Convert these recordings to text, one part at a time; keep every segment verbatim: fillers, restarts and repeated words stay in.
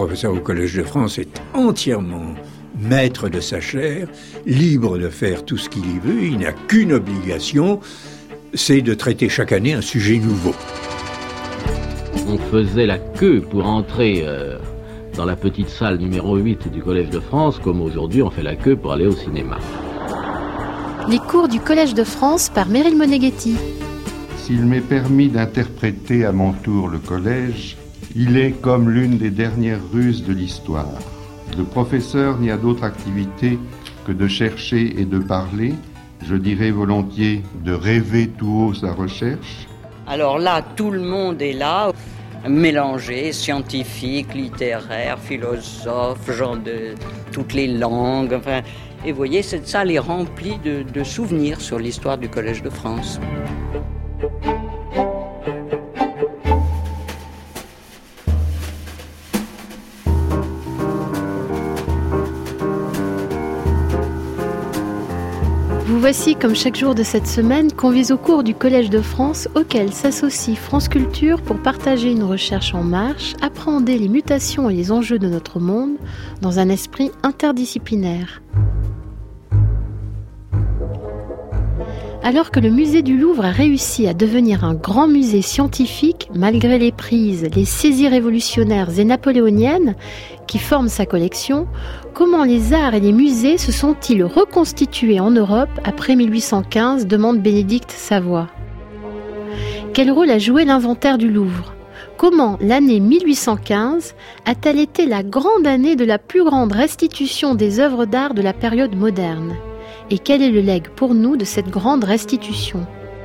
professeur au Collège de France est entièrement maître de sa chaire, libre de faire tout ce qu'il y veut. Il n'a qu'une obligation, c'est de traiter chaque année un sujet nouveau. On faisait la queue pour entrer euh, dans la petite salle numéro huit du Collège de France, comme aujourd'hui on fait la queue pour aller au cinéma. Les cours du Collège de France par Meryl Moneghetti. S'il m'est permis d'interpréter à mon tour le collège, il est comme l'une des dernières ruses de l'histoire. Le professeur n'y a d'autre activité que de chercher et de parler, je dirais volontiers de rêver tout haut sa recherche. Alors là, tout le monde est là, mélangé, scientifique, littéraire, philosophe, gens de toutes les langues. Enfin, et vous voyez, cette salle est remplie de, de souvenirs sur l'histoire du Collège de France. Vous voici, comme chaque jour de cette semaine, conviés au cours du Collège de France, auquel s'associe France Culture pour partager une recherche en marche, appréhender les mutations et les enjeux de notre monde dans un esprit interdisciplinaire. Alors que le musée du Louvre a réussi à devenir un grand musée scientifique, malgré les prises, les saisies révolutionnaires et napoléoniennes qui forment sa collection, comment les arts et les musées se sont-ils reconstitués en Europe après mille huit cent quinze, demande Bénédicte Savoy. Quel rôle a joué l'inventaire du Louvre ? Comment l'année mille huit cent quinze a-t-elle été la grande année de la plus grande restitution des œuvres d'art de la période moderne ? Et quel est le legs pour nous de cette grande restitution ?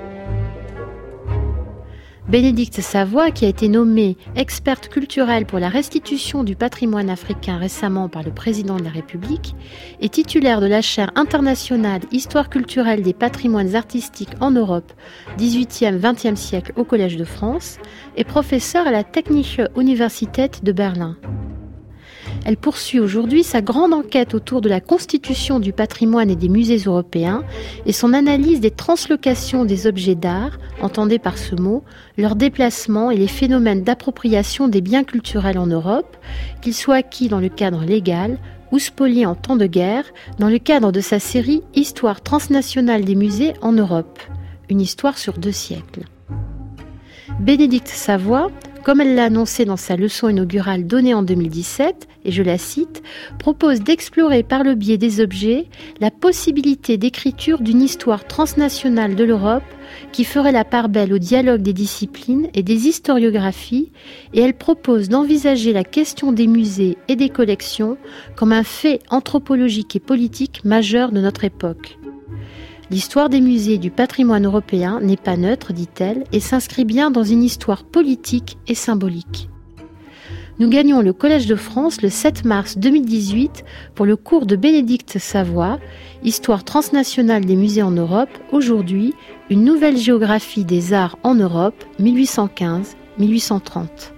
Bénédicte Savoy, qui a été nommée experte culturelle pour la restitution du patrimoine africain récemment par le président de la République, est titulaire de la chaire internationale Histoire culturelle des patrimoines artistiques en Europe, dix-huitième vingtième siècle au Collège de France, et professeure à la Technische Universität de Berlin. Elle poursuit aujourd'hui sa grande enquête autour de la constitution du patrimoine et des musées européens et son analyse des translocations des objets d'art, entendez par ce mot, leur déplacement et les phénomènes d'appropriation des biens culturels en Europe, qu'ils soient acquis dans le cadre légal ou spoliés en temps de guerre, dans le cadre de sa série Histoire transnationale des musées en Europe, une histoire sur deux siècles. Bénédicte Savoy, comme elle l'a annoncé dans sa leçon inaugurale donnée en deux mille dix-sept, et je la cite, propose d'explorer par le biais des objets la possibilité d'écriture d'une histoire transnationale de l'Europe qui ferait la part belle au dialogue des disciplines et des historiographies, et elle propose d'envisager la question des musées et des collections comme un fait anthropologique et politique majeur de notre époque. L'histoire des musées et du patrimoine européen n'est pas neutre, dit-elle, et s'inscrit bien dans une histoire politique et symbolique. Nous gagnons le Collège de France le sept mars deux mille dix-huit pour le cours de Bénédicte Savoy, Histoire transnationale des musées en Europe, aujourd'hui, une nouvelle géographie des arts en Europe, mille huit cent quinze à mille huit cent trente.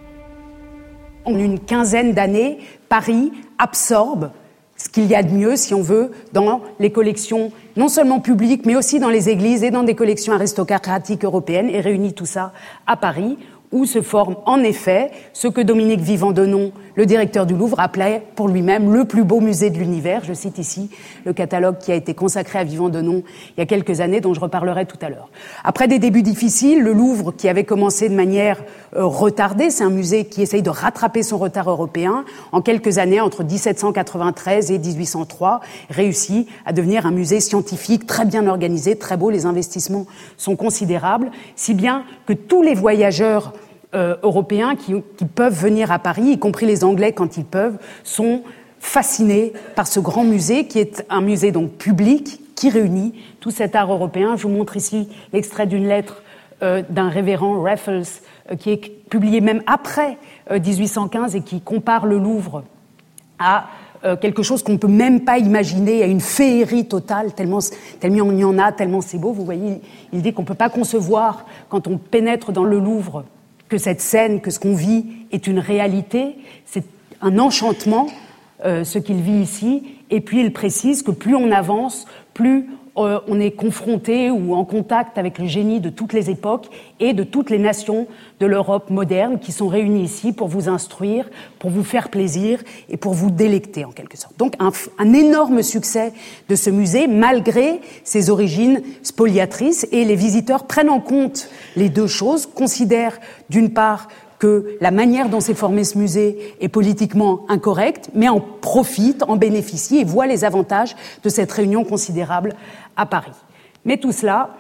En une quinzaine d'années, Paris absorbe ce qu'il y a de mieux, si on veut, dans les collections, non seulement publiques, mais aussi dans les églises et dans des collections aristocratiques européennes, et réunit tout ça à Paris, où se forme en effet ce que Dominique Vivant-Denon, le directeur du Louvre, appelait pour lui-même le plus beau musée de l'univers. Je cite ici le catalogue qui a été consacré à Vivant-Denon il y a quelques années, dont je reparlerai tout à l'heure. Après des débuts difficiles, le Louvre, qui avait commencé de manière euh, retardée, c'est un musée qui essaye de rattraper son retard européen, en quelques années, entre dix-sept cent quatre-vingt-treize et dix-huit cent trois, réussit à devenir un musée scientifique très bien organisé, très beau, les investissements sont considérables, si bien que tous les voyageurs Euh, européens qui, qui peuvent venir à Paris, y compris les Anglais quand ils peuvent, sont fascinés par ce grand musée qui est un musée donc public qui réunit tout cet art européen. Je vous montre ici l'extrait d'une lettre euh, d'un révérend Raffles euh, qui est publié même après euh, dix-huit cent quinze et qui compare le Louvre à euh, quelque chose qu'on ne peut même pas imaginer, à une féerie totale, tellement, tellement il y en a, tellement c'est beau. Vous voyez, il dit qu'on ne peut pas concevoir, quand on pénètre dans le Louvre, que cette scène, que ce qu'on vit est une réalité, c'est un enchantement, euh, ce qu'il vit ici. Et puis il précise que plus on avance, plus euh, on est confronté ou en contact avec le génie de toutes les époques et de toutes les nations de l'Europe moderne qui sont réunies ici pour vous instruire, pour vous faire plaisir et pour vous délecter en quelque sorte. Donc un, un énorme succès de ce musée malgré ses origines spoliatrices, et les visiteurs prennent en compte les deux choses, considèrent d'une part que la manière dont s'est formé ce musée est politiquement incorrecte, mais en profitent, en bénéficient et voient les avantages de cette réunion considérable à Paris. Mais tout cela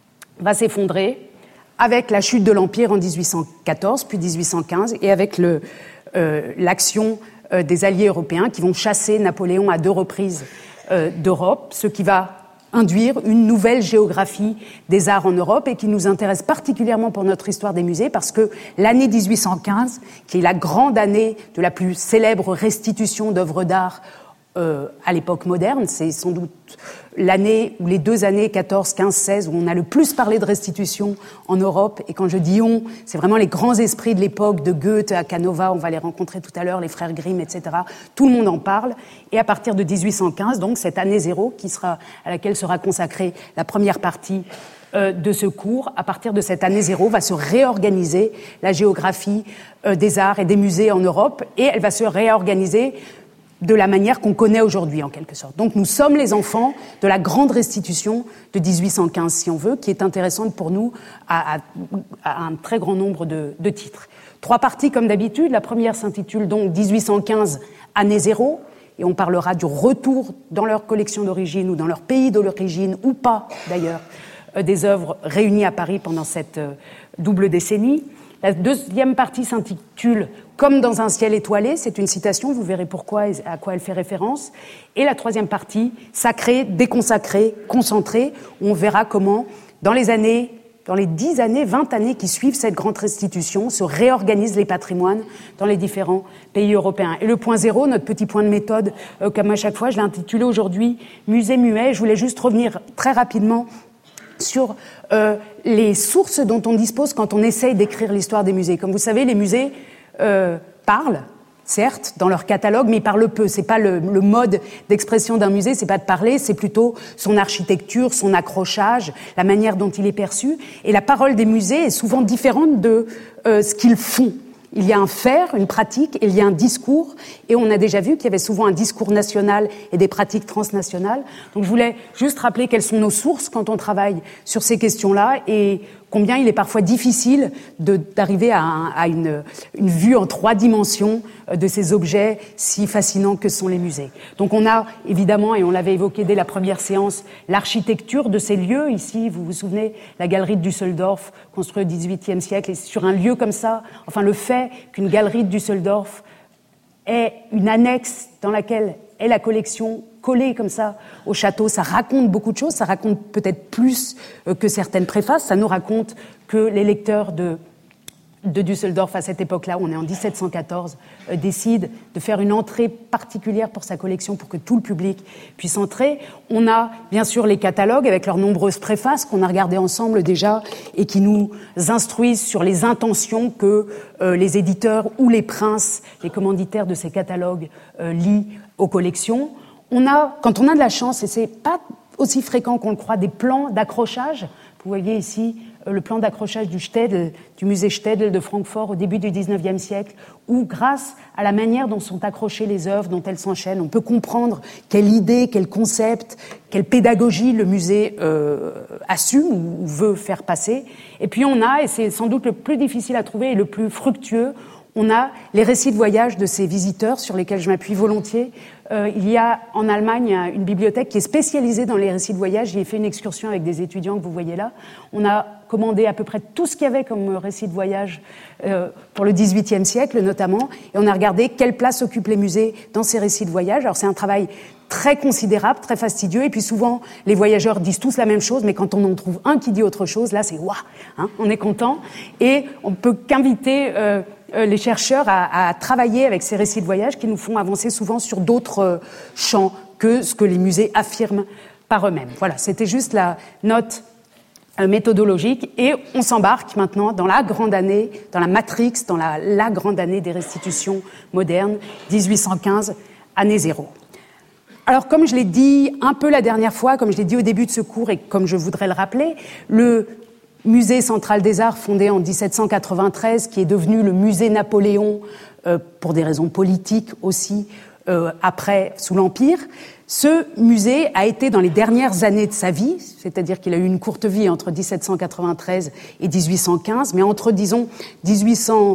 va s'effondrer avec la chute de l'Empire en dix-huit cent quatorze, puis dix-huit cent quinze, et avec le, euh, l'action euh, des alliés européens qui vont chasser Napoléon à deux reprises euh, d'Europe, ce qui va induire une nouvelle géographie des arts en Europe et qui nous intéresse particulièrement pour notre histoire des musées parce que l'année dix-huit cent quinze, qui est la grande année de la plus célèbre restitution d'œuvres d'art euh, à l'époque moderne, c'est sans doute l'année ou les deux années quatorze, quinze, seize où on a le plus parlé de restitution en Europe. Et quand je dis on, c'est vraiment les grands esprits de l'époque, de Goethe à Canova, on va les rencontrer tout à l'heure, les frères Grimm, et cetera. Tout le monde en parle. Et à partir de dix-huit cent quinze, donc cette année zéro, qui sera, à laquelle sera consacrée la première partie euh, de ce cours, à partir de cette année zéro, va se réorganiser la géographie euh, des arts et des musées en Europe, et elle va se réorganiser de la manière qu'on connaît aujourd'hui, en quelque sorte. Donc nous sommes les enfants de la grande restitution de dix-huit cent quinze, si on veut, qui est intéressante pour nous à, à, à un très grand nombre de, de titres. Trois parties, comme d'habitude. La première s'intitule donc dix-huit cent quinze, année zéro, et on parlera du retour dans leur collection d'origine ou dans leur pays d'origine, ou pas d'ailleurs, euh, des œuvres réunies à Paris pendant cette euh, double décennie. La deuxième partie s'intitule « Comme dans un ciel étoilé », c'est une citation, vous verrez pourquoi et à quoi elle fait référence. Et la troisième partie, sacrée, déconsacrée, concentrée, où on verra comment, dans les années, dans les dix années, vingt années qui suivent cette grande restitution, se réorganisent les patrimoines dans les différents pays européens. Et le point zéro, notre petit point de méthode, euh, comme à chaque fois, je l'ai intitulé aujourd'hui « Musée muet ». Je voulais juste revenir très rapidement sur euh, les sources dont on dispose quand on essaye d'écrire l'histoire des musées. Comme vous savez, les musées euh, parlent, certes, dans leur catalogue, mais ils parlent peu. C'est pas le, le mode d'expression d'un musée, c'est pas de parler, c'est plutôt son architecture, son accrochage, la manière dont il est perçu. Et la parole des musées est souvent différente de euh, ce qu'ils font. Il y a un faire, une pratique, et il y a un discours, et on a déjà vu qu'il y avait souvent un discours national et des pratiques transnationales. Donc je voulais juste rappeler quelles sont nos sources quand on travaille sur ces questions-là, et combien il est parfois difficile de, d'arriver à, un, à une, une vue en trois dimensions de ces objets si fascinants que sont les musées. Donc on a évidemment, et on l'avait évoqué dès la première séance, l'architecture de ces lieux. Ici, vous vous souvenez, la galerie de Düsseldorf, construite au dix-huitième siècle, et sur un lieu comme ça, enfin le fait qu'une galerie de Düsseldorf ait une annexe dans laquelle est la collection collée comme ça au château, ça raconte beaucoup de choses, ça raconte peut-être plus que certaines préfaces, ça nous raconte que les lecteurs de, de Düsseldorf à cette époque-là, on est en dix-sept cent quatorze, euh, décident de faire une entrée particulière pour sa collection pour que tout le public puisse entrer. On a bien sûr les catalogues avec leurs nombreuses préfaces qu'on a regardées ensemble déjà et qui nous instruisent sur les intentions que euh, les éditeurs ou les princes, les commanditaires de ces catalogues euh, lient aux collections. On a, quand on a de la chance, et c'est pas aussi fréquent qu'on le croit, des plans d'accrochage. Vous voyez ici le plan d'accrochage du Städel, du musée Städel de Francfort au début du dix-neuvième siècle, où grâce à la manière dont sont accrochées les œuvres, dont elles s'enchaînent, on peut comprendre quelle idée, quel concept, quelle pédagogie le musée euh, assume ou, ou veut faire passer. Et puis on a, et c'est sans doute le plus difficile à trouver et le plus fructueux, on a les récits de voyage de ces visiteurs sur lesquels je m'appuie volontiers. Euh, il y a en Allemagne une bibliothèque qui est spécialisée dans les récits de voyage. J'y ai fait une excursion avec des étudiants que vous voyez là. On a commandé à peu près tout ce qu'il y avait comme récit de voyage euh, pour le dix-huitième siècle notamment. Et on a regardé quelle place occupent les musées dans ces récits de voyage. Alors c'est un travail très considérable, très fastidieux. Et puis souvent, les voyageurs disent tous la même chose, mais quand on en trouve un qui dit autre chose, là c'est waouh, hein, on est content. Et on peut qu'inviter euh, les chercheurs à, à travailler avec ces récits de voyage qui nous font avancer souvent sur d'autres euh, champs que ce que les musées affirment par eux-mêmes. Voilà, c'était juste la note euh, méthodologique. Et on s'embarque maintenant dans la grande année, dans la matrix, dans la, la grande année des restitutions modernes, dix-huit cent quinze, année zéro. Alors, comme je l'ai dit un peu la dernière fois, comme je l'ai dit au début de ce cours et comme je voudrais le rappeler, le Musée central des arts, fondé en dix-sept cent quatre-vingt-treize, qui est devenu le musée Napoléon, euh, pour des raisons politiques aussi, euh, après, sous l'Empire, ce musée a été dans les dernières années de sa vie, c'est-à-dire qu'il a eu une courte vie entre dix-sept cent quatre-vingt-treize et dix-huit cent quinze, mais entre, disons, dix-huit cent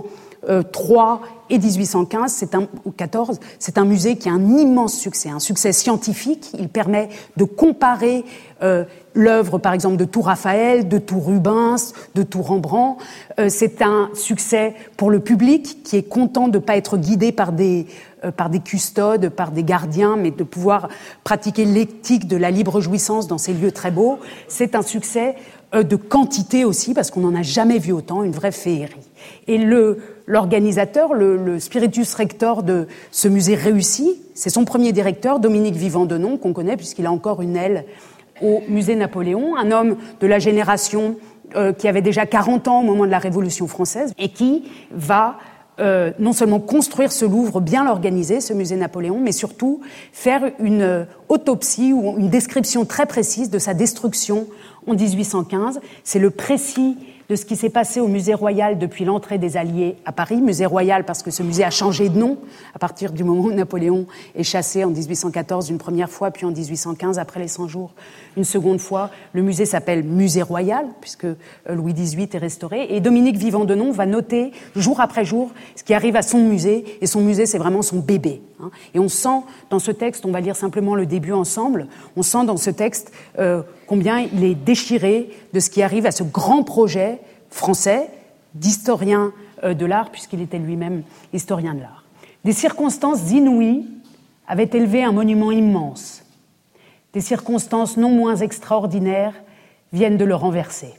trois et dix-huit cent quinze, c'est un, ou quatorze, c'est un musée qui a un immense succès, un succès scientifique. Il permet de comparer euh, l'œuvre, par exemple, de tout Raphaël, de tout Rubens, de tout Rembrandt. Euh, c'est un succès pour le public qui est content de ne pas être guidé par des, euh, par des custodes, par des gardiens, mais de pouvoir pratiquer l'éthique de la libre jouissance dans ces lieux très beaux. C'est un succès euh, de quantité aussi, parce qu'on n'en a jamais vu autant, une vraie féerie. Et le, l'organisateur, le, le spiritus rector de ce musée réussi, c'est son premier directeur, Dominique Vivant-Denon, qu'on connaît puisqu'il a encore une aile au musée Napoléon, un homme de la génération euh, qui avait déjà quarante ans au moment de la Révolution française et qui va euh, non seulement construire ce Louvre, bien l'organiser, ce musée Napoléon, mais surtout faire une euh, autopsie ou une description très précise de sa destruction en dix-huit cent quinze. C'est le précis de ce qui s'est passé au musée royal depuis l'entrée des Alliés à Paris. Musée royal parce que ce musée a changé de nom à partir du moment où Napoléon est chassé en dix-huit cent quatorze une première fois, puis en dix-huit cent quinze, après les cent jours, une seconde fois. Le musée s'appelle Musée royal, puisque Louis dix-huit est restauré. Et Dominique Vivant-Denon va noter, jour après jour, ce qui arrive à son musée. Et son musée, c'est vraiment son bébé. Et on sent dans ce texte, on va lire simplement le début ensemble, on sent dans ce texte euh, combien il est déchiré de ce qui arrive à ce grand projet français d'historien euh, de l'art, puisqu'il était lui-même historien de l'art. Des circonstances inouïes avaient élevé un monument immense. Des circonstances non moins extraordinaires viennent de le renverser.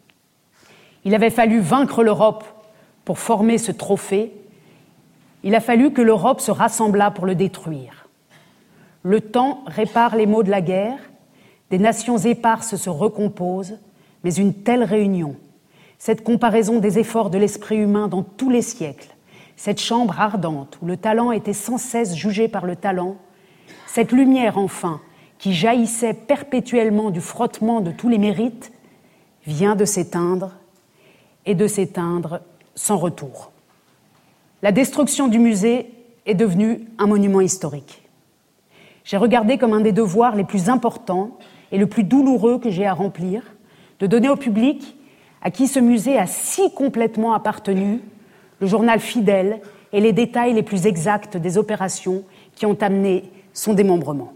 Il avait fallu vaincre l'Europe pour former ce trophée. Il a fallu que l'Europe se rassemblât pour le détruire. Le temps répare les maux de la guerre, des nations éparses se recomposent, mais une telle réunion, cette comparaison des efforts de l'esprit humain dans tous les siècles, cette chambre ardente où le talent était sans cesse jugé par le talent, cette lumière enfin qui jaillissait perpétuellement du frottement de tous les mérites, vient de s'éteindre et de s'éteindre sans retour. La destruction du musée est devenue un monument historique. J'ai regardé comme un des devoirs les plus importants et le plus douloureux que j'ai à remplir, de donner au public, à qui ce musée a si complètement appartenu, le journal fidèle et les détails les plus exacts des opérations qui ont amené son démembrement.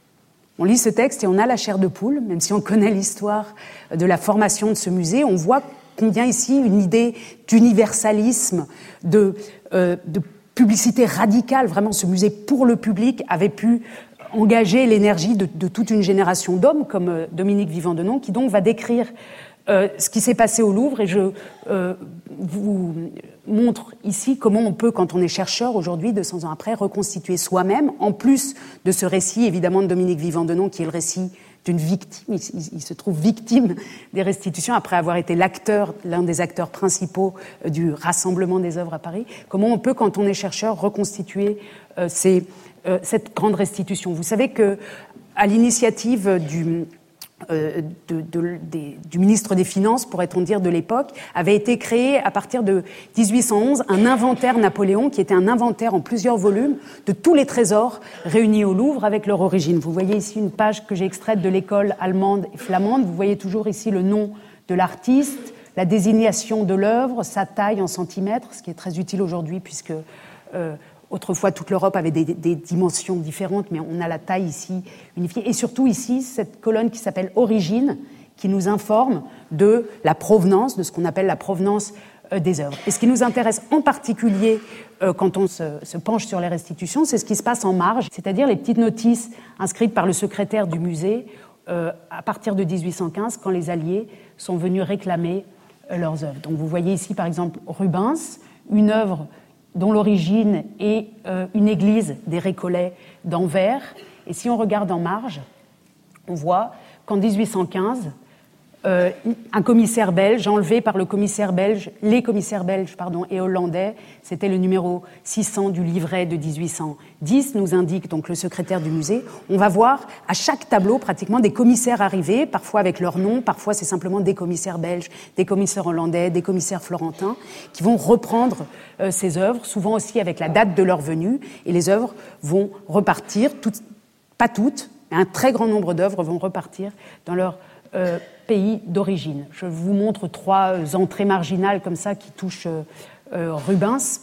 On lit ce texte et on a la chair de poule, même si on connaît l'histoire de la formation de ce musée, on voit combien ici une idée d'universalisme, de, euh, de publicité radicale, vraiment ce musée pour le public avait pu engager l'énergie de, de toute une génération d'hommes comme euh, Dominique Vivant-Denon, qui donc va décrire euh, ce qui s'est passé au Louvre. Et je euh, vous montre ici comment on peut, quand on est chercheur aujourd'hui, deux cents ans après, reconstituer soi-même, en plus de ce récit évidemment de Dominique Vivant-Denon, qui est le récit d'une victime, il, il, il se trouve victime des restitutions après avoir été l'acteur, l'un des acteurs principaux euh, du rassemblement des œuvres à Paris. Comment on peut, quand on est chercheur, reconstituer euh, ces, euh, cette grande restitution. Vous savez que, à l'initiative du Euh, de, de, de, du ministre des Finances, pourrait-on dire, de l'époque, avait été créé à partir de dix-huit cent onze un inventaire Napoléon, qui était un inventaire en plusieurs volumes de tous les trésors réunis au Louvre avec leur origine. Vous voyez ici une page que j'ai extraite de l'école allemande et flamande. Vous voyez toujours ici le nom de l'artiste, la désignation de l'œuvre, sa taille en centimètres, ce qui est très utile aujourd'hui puisque euh, autrefois, toute l'Europe avait des, des dimensions différentes, mais on a la taille ici unifiée. Et surtout ici, cette colonne qui s'appelle « Origine », qui nous informe de la provenance, de ce qu'on appelle la provenance euh, des œuvres. Et ce qui nous intéresse en particulier euh, quand on se, se penche sur les restitutions, c'est ce qui se passe en marge, c'est-à-dire les petites notices inscrites par le secrétaire du musée euh, à partir de dix-huit cent quinze, quand les Alliés sont venus réclamer euh, leurs œuvres. Donc vous voyez ici, par exemple, Rubens, une œuvre dont l'origine est euh, une église des Récollets d'Anvers. Et si on regarde en marge, on voit qu'en dix-huit cent quinze, euh, un commissaire belge enlevé par le commissaire belge, les commissaires belges pardon, et hollandais. C'était le numéro six cents du livret de dix-huit cent dix, nous indique donc le secrétaire du musée. On va voir à chaque tableau pratiquement des commissaires arrivés, parfois avec leur nom, parfois c'est simplement des commissaires belges, des commissaires hollandais, des commissaires florentins, qui vont reprendre euh, ces œuvres, souvent aussi avec la date de leur venue, et les œuvres vont repartir, toutes, pas toutes, mais un très grand nombre d'œuvres vont repartir dans leur euh, pays d'origine. Je vous montre trois entrées marginales comme ça qui touchent euh, euh, Rubens.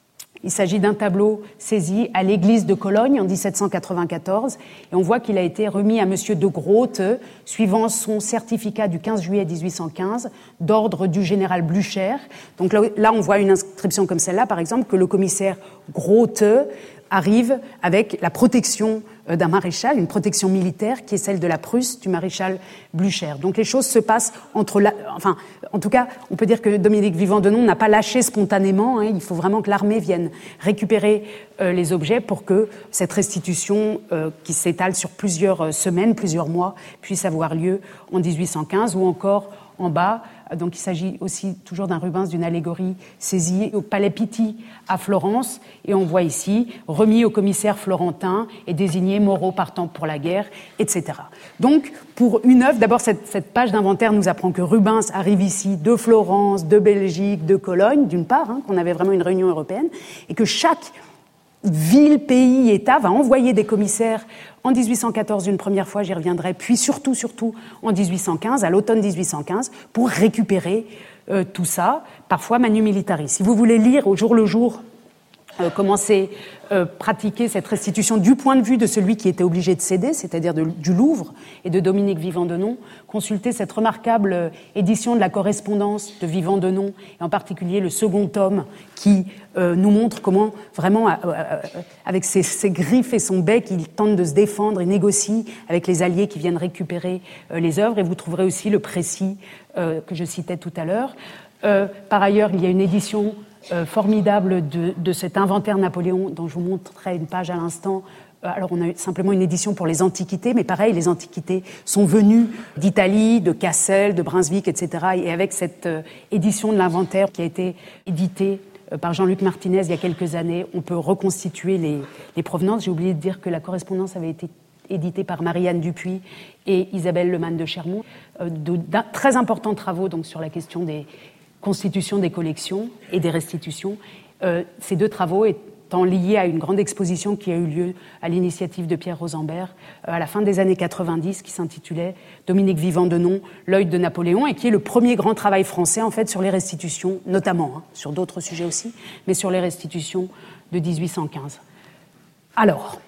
Il s'agit d'un tableau saisi à l'église de Cologne en dix-sept cent quatre-vingt-quatorze et on voit qu'il a été remis à monsieur de Grote suivant son certificat du quinze juillet dix-huit cent quinze d'ordre du général Blücher. Donc là, là on voit une inscription comme celle-là par exemple que le commissaire Grote arrive avec la protection d'un maréchal, une protection militaire qui est celle de la Prusse du maréchal Blücher. Donc les choses se passent entre la... Enfin, en tout cas, on peut dire que Dominique Vivant-Denon n'a pas lâché spontanément. Hein, il faut vraiment que l'armée vienne récupérer euh, les objets pour que cette restitution, euh, qui s'étale sur plusieurs semaines, plusieurs mois, puisse avoir lieu en dix-huit cent quinze ou encore en bas. Donc il s'agit aussi toujours d'un Rubens, d'une allégorie saisie au Palais Pitti à Florence. Et on voit ici, remis au commissaire florentin et désigné Moreau partant pour la guerre, et cetera. Donc pour une œuvre, d'abord cette, cette page d'inventaire nous apprend que Rubens arrive ici de Florence, de Belgique, de Cologne, d'une part, hein, qu'on avait vraiment une réunion européenne, et que chaque ville, pays, État va envoyer des commissaires en dix-huit cent quatorze une première fois, j'y reviendrai, puis surtout, surtout en dix-huit cent quinze, à l'automne dix-huit cent quinze, pour récupérer euh, tout ça, parfois manu militari. Si vous voulez lire au jour le jour euh, comment c'est euh, pratiqué cette restitution du point de vue de celui qui était obligé de céder, c'est-à-dire de, du Louvre et de Dominique Vivant-Denon, consultez cette remarquable euh, édition de la correspondance de Vivant-Denon, et en particulier le second tome qui euh, nous montre comment, vraiment, euh, euh, avec ses, ses griffes et son bec, il tente de se défendre et négocie avec les alliés qui viennent récupérer euh, les œuvres, et vous trouverez aussi le précis euh, que je citais tout à l'heure. Euh, par ailleurs, il y a une édition Euh, formidable de, de cet inventaire Napoléon dont je vous montrerai une page à l'instant. Alors on a simplement une édition pour les antiquités, mais pareil, les antiquités sont venues d'Italie, de Cassel, de Brunswick, et cetera. Et avec cette euh, édition de l'inventaire qui a été éditée euh, par Jean-Luc Martinez il y a quelques années, on peut reconstituer les, les provenances. J'ai oublié de dire que la correspondance avait été éditée par Marie-Anne Dupuis et Isabelle Lemann de Chermont. Euh, de, de très importants travaux donc, sur la question des constitution des collections et des restitutions. Euh, ces deux travaux étant liés à une grande exposition qui a eu lieu à l'initiative de Pierre Rosenberg euh, à la fin des années quatre-vingt-dix, qui s'intitulait Dominique Vivant-Denon, l'œil de Napoléon, et qui est le premier grand travail français en fait sur les restitutions, notamment hein, sur d'autres sujets aussi, mais sur les restitutions de dix-huit cent quinze. Alors,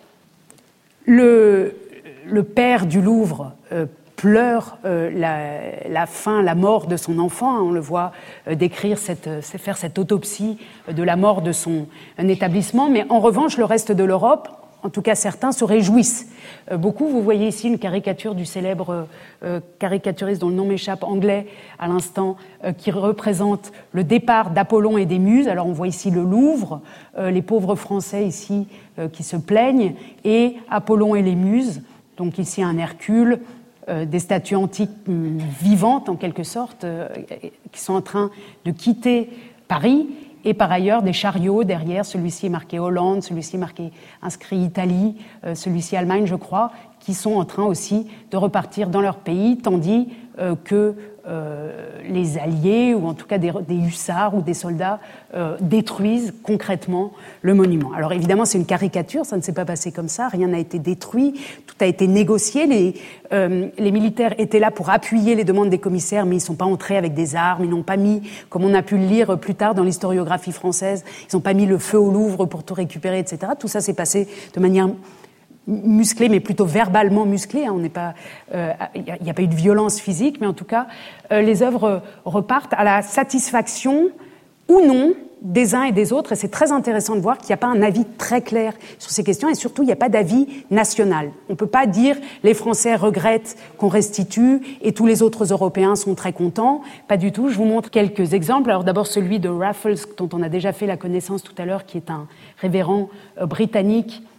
le, le père du Louvre euh, pleure euh, la, la fin, la mort de son enfant. On le voit euh, décrire, cette, euh, faire cette autopsie euh, de la mort de son un établissement. Mais en revanche, le reste de l'Europe, en tout cas certains, se réjouissent. Euh, beaucoup, vous voyez ici une caricature du célèbre euh, caricaturiste dont le nom m'échappe, anglais à l'instant, euh, qui représente le départ d'Apollon et des Muses. Alors on voit ici le Louvre, euh, les pauvres Français ici euh, qui se plaignent, et Apollon et les Muses. Donc ici un Hercule, Euh, des statues antiques euh, vivantes en quelque sorte, euh, qui sont en train de quitter Paris, et par ailleurs des chariots derrière, celui-ci est marqué Hollande, celui-ci est marqué inscrit Italie, euh, celui-ci Allemagne je crois, qui sont en train aussi de repartir dans leur pays, tandis euh, que euh, les alliés, ou en tout cas des, des hussards ou des soldats, euh, détruisent concrètement le monument. Alors évidemment, c'est une caricature, ça ne s'est pas passé comme ça, rien n'a été détruit, tout a été négocié. Les, euh, les militaires étaient là pour appuyer les demandes des commissaires, mais ils ne sont pas entrés avec des armes, ils n'ont pas mis, comme on a pu le lire plus tard dans l'historiographie française, ils n'ont pas mis le feu au Louvre pour tout récupérer, et cetera. Tout ça s'est passé de manière musclé, mais plutôt verbalement musclé. Hein, on n'est pas, il euh, n'y a, a pas eu de violence physique, mais en tout cas, euh, les œuvres repartent à la satisfaction ou non des uns et des autres. Et c'est très intéressant de voir qu'il n'y a pas un avis très clair sur ces questions, et surtout, il n'y a pas d'avis national. On ne peut pas dire les Français regrettent qu'on restitue et tous les autres Européens sont très contents. Pas du tout. Je vous montre quelques exemples. Alors d'abord celui de Raffles, dont on a déjà fait la connaissance tout à l'heure, qui est un révérend euh, britannique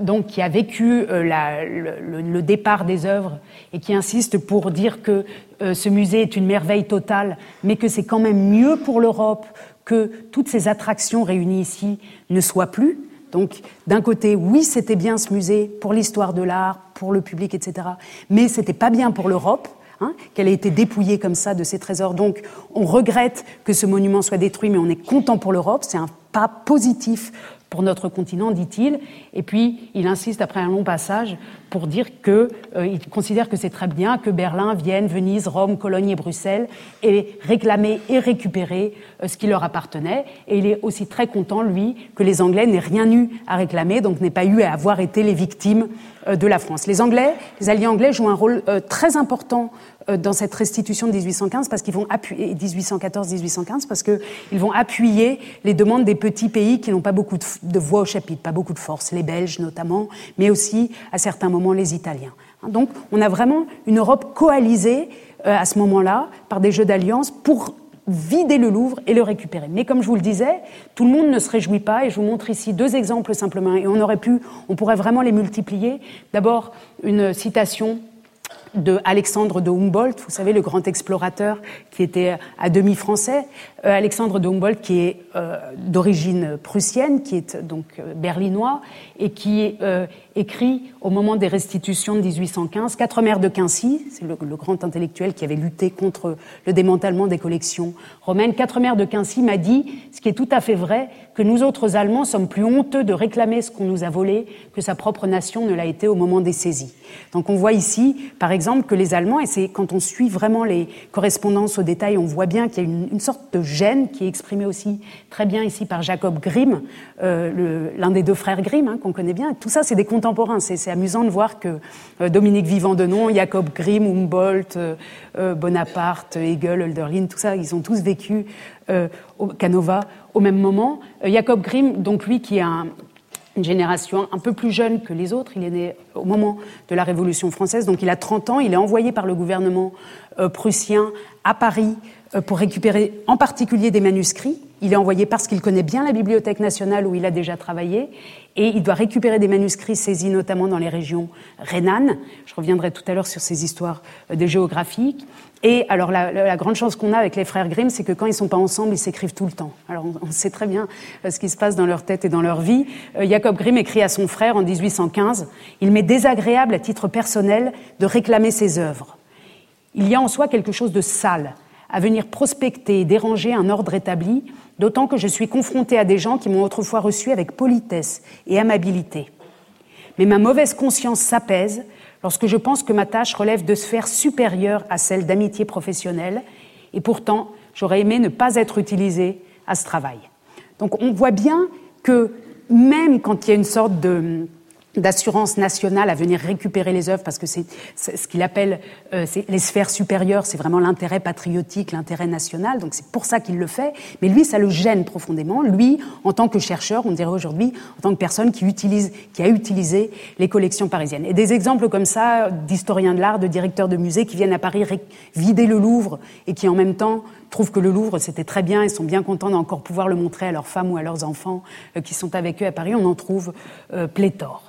donc qui a vécu euh, la, le, le départ des œuvres et qui insiste pour dire que euh, ce musée est une merveille totale, mais que c'est quand même mieux pour l'Europe que toutes ces attractions réunies ici ne soient plus. Donc, d'un côté, oui, c'était bien ce musée pour l'histoire de l'art, pour le public, et cetera, mais c'était pas bien pour l'Europe, hein, qu'elle ait été dépouillée comme ça de ses trésors. Donc, on regrette que ce monument soit détruit, mais on est content pour l'Europe. C'est un pas positif pour notre continent, dit-il. Et puis, il insiste, après un long passage, pour dire qu'il euh, considère que c'est très bien que Berlin, Vienne, Venise, Rome, Cologne et Bruxelles aient réclamé et récupéré euh, ce qui leur appartenait. Et il est aussi très content, lui, que les Anglais n'aient rien eu à réclamer, donc n'aient pas eu à avoir été les victimes euh, de la France. Les Anglais, les alliés anglais jouent un rôle euh, très important euh, dans cette restitution de dix-huit cent quinze, parce qu'ils vont appuyer, dix-huit cent quatorze dix-huit cent quinze, parce qu'ils vont appuyer les demandes des petits pays qui n'ont pas beaucoup de, de voix au chapitre, pas beaucoup de force, les Belges notamment, mais aussi, à certains moments, les Italiens. Donc, on a vraiment une Europe coalisée euh, à ce moment-là par des jeux d'alliance pour vider le Louvre et le récupérer. Mais comme je vous le disais, tout le monde ne se réjouit pas, et je vous montre ici deux exemples simplement, et on aurait pu, on pourrait vraiment les multiplier. D'abord, une citation de Alexandre de Humboldt, vous savez, le grand explorateur qui était à demi français. Euh, Alexandre de Humboldt, qui est euh, d'origine prussienne, qui est donc euh, berlinois, et qui euh, écrit au moment des restitutions de dix-huit cent quinze, Quatremer de Quincy, c'est le, le grand intellectuel qui avait lutté contre le démantèlement des collections romaines. Quatremer de Quincy m'a dit, ce qui est tout à fait vrai, que nous autres Allemands sommes plus honteux de réclamer ce qu'on nous a volé que sa propre nation ne l'a été au moment des saisies. Donc on voit ici, par exemple, que les Allemands, et c'est quand on suit vraiment les correspondances au détail, on voit bien qu'il y a une, une sorte de gêne qui est exprimée aussi très bien ici par Jacob Grimm, euh, le, l'un des deux frères Grimm, hein, qu'on connaît bien. Tout ça, c'est des contemporains. C'est, c'est amusant de voir que euh, Dominique Vivant-Denon, Jacob Grimm, Humboldt, euh, euh, Bonaparte, Hegel, Hölderlin, tout ça, ils ont tous vécu euh, au Canova au même moment. Euh, Jacob Grimm, donc lui qui a un, une génération un peu plus jeune que les autres, il est né au moment de la Révolution française, donc il a trente ans, il est envoyé par le gouvernement euh, prussien à Paris euh, pour récupérer en particulier des manuscrits. Il est envoyé parce qu'il connaît bien la Bibliothèque nationale où il a déjà travaillé, et il doit récupérer des manuscrits saisis notamment dans les régions rhénanes. Je reviendrai tout à l'heure sur ces histoires euh, de géographiques. Et alors la, la, la grande chance qu'on a avec les frères Grimm, c'est que quand ils sont pas ensemble, ils s'écrivent tout le temps. Alors on, on sait très bien euh, ce qui se passe dans leur tête et dans leur vie. Euh, Jacob Grimm écrit à son frère en dix-huit cent quinze, « Il m'est désagréable à titre personnel de réclamer ses œuvres. Il y a en soi quelque chose de sale à venir prospecter et déranger un ordre établi, d'autant que je suis confronté à des gens qui m'ont autrefois reçu avec politesse et amabilité. Mais ma mauvaise conscience s'apaise lorsque je pense que ma tâche relève de sphères supérieures à celle d'amitié professionnelle, et pourtant, j'aurais aimé ne pas être utilisé à ce travail. » Donc on voit bien que même quand il y a une sorte de d'assurance nationale à venir récupérer les œuvres, parce que c'est, c'est ce qu'il appelle euh, c'est les sphères supérieures, c'est vraiment l'intérêt patriotique, l'intérêt national, donc c'est pour ça qu'il le fait, mais lui, ça le gêne profondément, lui, en tant que chercheur, on dirait aujourd'hui, en tant que personne qui utilise, qui a utilisé les collections parisiennes. Et des exemples comme ça, d'historiens de l'art, de directeurs de musées qui viennent à Paris ré- vider le Louvre, et qui en même temps trouvent que le Louvre, c'était très bien, et sont bien contents d'encore pouvoir le montrer à leurs femmes ou à leurs enfants euh, qui sont avec eux à Paris, on en trouve euh, pléthore.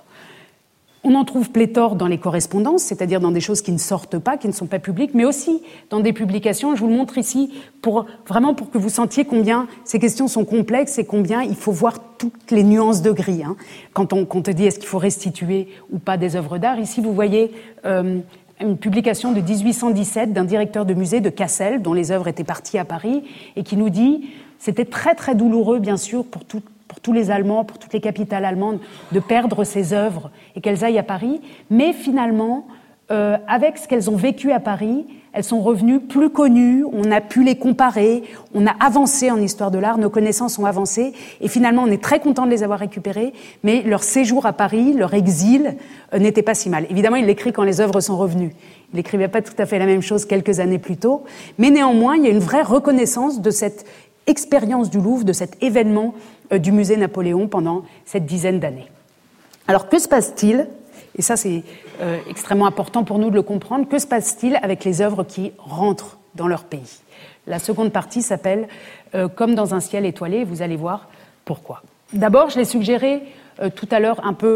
On en trouve pléthore dans les correspondances, c'est-à-dire dans des choses qui ne sortent pas, qui ne sont pas publiques, mais aussi dans des publications. Je vous le montre ici pour vraiment pour que vous sentiez combien ces questions sont complexes et combien il faut voir toutes les nuances de gris. Hein. Quand on, quand on te dit est-ce qu'il faut restituer ou pas des œuvres d'art, ici vous voyez euh, une publication de dix-huit cent dix-sept d'un directeur de musée de Cassel, dont les œuvres étaient parties à Paris, et qui nous dit c'était très très douloureux bien sûr pour tout. pour tous les Allemands, pour toutes les capitales allemandes, de perdre ces œuvres et qu'elles aillent à Paris. Mais finalement, euh, avec ce qu'elles ont vécu à Paris, elles sont revenues plus connues, on a pu les comparer, on a avancé en histoire de l'art, nos connaissances ont avancé, et finalement on est très content de les avoir récupérées, mais leur séjour à Paris, leur exil, euh, n'était pas si mal. Évidemment, il l'écrit quand les œuvres sont revenues. Il n'écrivait pas tout à fait la même chose quelques années plus tôt, mais néanmoins, il y a une vraie reconnaissance de cette expérience du Louvre, de cet événement euh, du musée Napoléon pendant cette dizaine d'années. Alors, que se passe-t-il ? Et ça, c'est euh, extrêmement important pour nous de le comprendre. Que se passe-t-il avec les œuvres qui rentrent dans leur pays ? La seconde partie s'appelle euh, « Comme dans un ciel étoilé », et vous allez voir pourquoi. D'abord, je l'ai suggéré euh, tout à l'heure un peu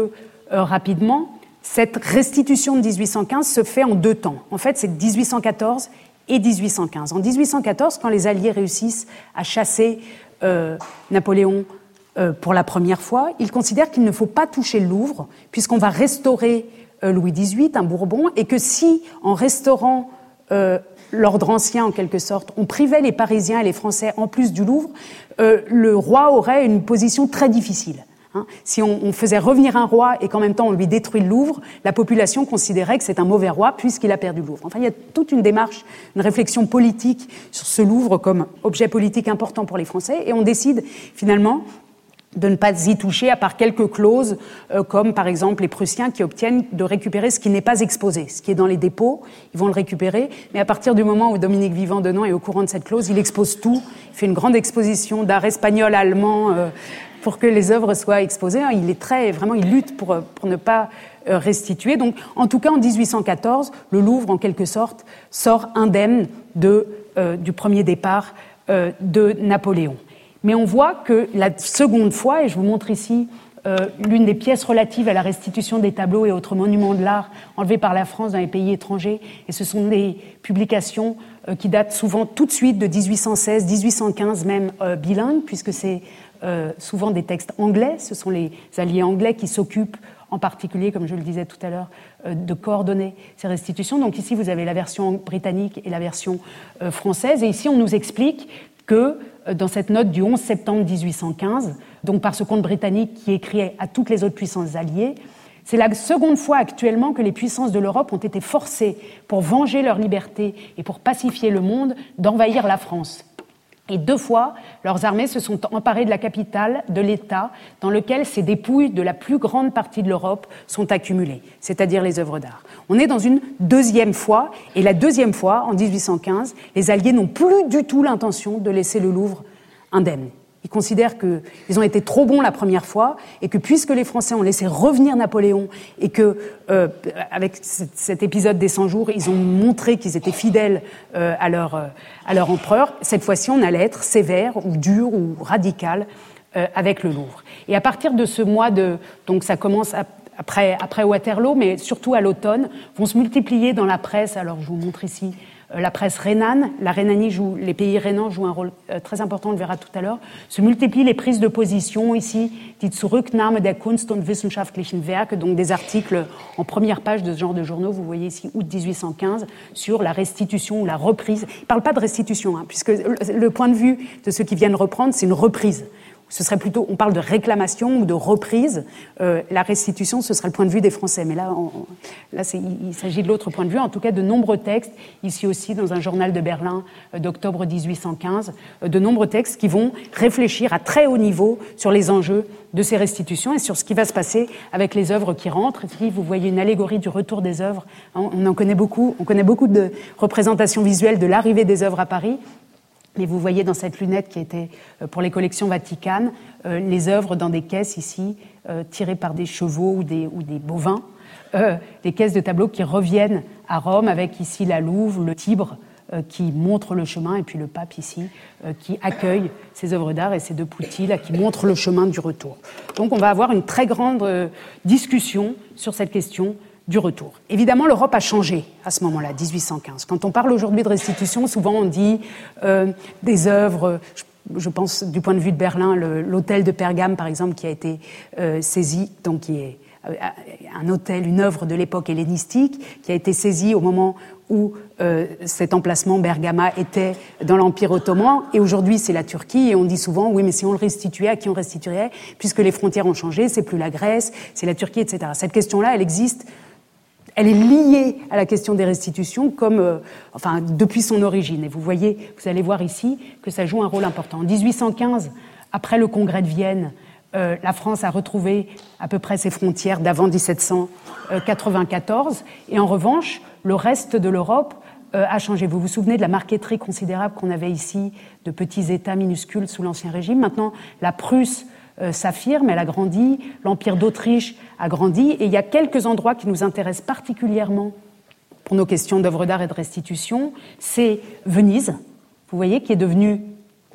euh, rapidement, cette restitution de dix-huit cent quinze se fait en deux temps. En fait, c'est dix-huit cent quatorze et dix-huit cent quinze. En dix-huit cent quatorze, quand les Alliés réussissent à chasser euh, Napoléon euh, pour la première fois, ils considèrent qu'il ne faut pas toucher le Louvre, puisqu'on va restaurer euh, Louis dix-huit, un Bourbon, et que si, en restaurant euh, l'ordre ancien, en quelque sorte, on privait les Parisiens et les Français, en plus du Louvre, euh, le roi aurait une position très difficile. Hein. Si on, on faisait revenir un roi et qu'en même temps on lui détruit le Louvre, la population considérait que c'est un mauvais roi puisqu'il a perdu le Louvre. Enfin, il y a toute une démarche, une réflexion politique sur ce Louvre comme objet politique important pour les Français, et on décide finalement de ne pas y toucher, à part quelques clauses, euh, comme par exemple les Prussiens qui obtiennent de récupérer ce qui n'est pas exposé, ce qui est dans les dépôts, ils vont le récupérer, mais à partir du moment où Dominique Vivant-Denon est au courant de cette clause, il expose tout, il fait une grande exposition d'art espagnol, allemand, euh, pour que les œuvres soient exposées. Il est très, vraiment, il lutte pour, pour ne pas euh, restituer. Donc, en tout cas, en dix-huit cent quatorze, le Louvre, en quelque sorte, sort indemne de, euh, du premier départ euh, de Napoléon. Mais on voit que la seconde fois, et je vous montre ici euh, l'une des pièces relatives à la restitution des tableaux et autres monuments de l'art enlevés par la France dans les pays étrangers, et ce sont des publications euh, qui datent souvent tout de suite de dix-huit cent seize, dix-huit cent quinze même euh, bilingues, puisque c'est euh, souvent des textes anglais, ce sont les alliés anglais qui s'occupent en particulier, comme je le disais tout à l'heure, euh, de coordonner ces restitutions. Donc ici, vous avez la version britannique et la version euh, française, et ici, on nous explique que dans cette note du onze septembre dix-huit cent quinze, donc par ce compte britannique qui écrit à toutes les autres puissances alliées, c'est la seconde fois actuellement que les puissances de l'Europe ont été forcées, pour venger leur liberté et pour pacifier le monde, d'envahir la France. Et deux fois, leurs armées se sont emparées de la capitale, de l'État, dans lequel ces dépouilles de la plus grande partie de l'Europe sont accumulées, c'est-à-dire les œuvres d'art. On est dans une deuxième fois, et la deuxième fois, en dix-huit cent quinze, les Alliés n'ont plus du tout l'intention de laisser le Louvre indemne. Ils considèrent qu'ils ont été trop bons la première fois, et que puisque les Français ont laissé revenir Napoléon, et que, euh, avec cet épisode des cent jours, ils ont montré qu'ils étaient fidèles euh, à, leur, euh, à leur empereur, cette fois-ci, on allait être sévère, ou dur, ou radical euh, avec le Louvre. Et à partir de ce mois de... Donc ça commence à, après, après Waterloo, mais surtout à l'automne, vont se multiplier dans la presse, alors je vous montre ici, la presse rhénane, la Rhénanie joue, les pays rhénans jouent un rôle euh, très important, on le verra tout à l'heure, se multiplient les prises de position ici, die Zurücknahme der Kunst- und wissenschaftlichen Werke, donc des articles en première page de ce genre de journaux, vous voyez ici, août dix-huit cent quinze, sur la restitution ou la reprise. Ils ne parlent pas de restitution, hein, puisque le, le point de vue de ceux qui viennent reprendre, c'est une reprise. Ce serait plutôt, on parle de réclamation ou de reprise. Euh, la restitution, ce serait le point de vue des Français. Mais là, on, là c'est, il, il s'agit de l'autre point de vue. En tout cas, de nombreux textes, ici aussi dans un journal de Berlin euh, d'octobre dix-huit cent quinze, euh, de nombreux textes qui vont réfléchir à très haut niveau sur les enjeux de ces restitutions et sur ce qui va se passer avec les œuvres qui rentrent. Ici, vous voyez une allégorie du retour des œuvres. Hein, on en connaît beaucoup. On connaît beaucoup de représentations visuelles de l'arrivée des œuvres à Paris. Mais vous voyez dans cette lunette qui était pour les collections Vaticanes, euh, les œuvres dans des caisses ici, euh, tirées par des chevaux ou des, ou des bovins, euh, des caisses de tableaux qui reviennent à Rome avec ici la Louve, le Tibre, euh, qui montre le chemin, et puis le pape ici, euh, qui accueille ces œuvres d'art, et ces deux poutilles là qui montrent le chemin du retour. Donc on va avoir une très grande euh, discussion sur cette question du retour. Évidemment, l'Europe a changé à ce moment-là, dix-huit cent quinze. Quand on parle aujourd'hui de restitution, souvent on dit euh, des œuvres, je, je pense du point de vue de Berlin, le, l'hôtel de Pergame, par exemple, qui a été euh, saisi, donc qui est euh, un hôtel, une œuvre de l'époque hellénistique, qui a été saisi au moment où euh, cet emplacement Bergama était dans l'Empire ottoman, et aujourd'hui c'est la Turquie, et on dit souvent, oui, mais si on le restituait, à qui on restituerait, puisque les frontières ont changé, c'est plus la Grèce, c'est la Turquie, et cetera. Cette question-là, elle existe. Elle est liée à la question des restitutions comme, euh, enfin, depuis son origine. Et vous voyez, vous allez voir ici que ça joue un rôle important. En dix-huit cent quinze, après le congrès de Vienne, euh, la France a retrouvé à peu près ses frontières d'avant dix-sept cent quatre-vingt-quatorze. Et en revanche, le reste de l'Europe euh, a changé. Vous vous souvenez de la marqueterie considérable qu'on avait ici, de petits États minuscules sous l'Ancien Régime. Maintenant, la Prusse Euh, s'affirme, elle a grandi, l'Empire d'Autriche a grandi, et il y a quelques endroits qui nous intéressent particulièrement pour nos questions d'œuvres d'art et de restitution. C'est Venise, vous voyez, qui est devenue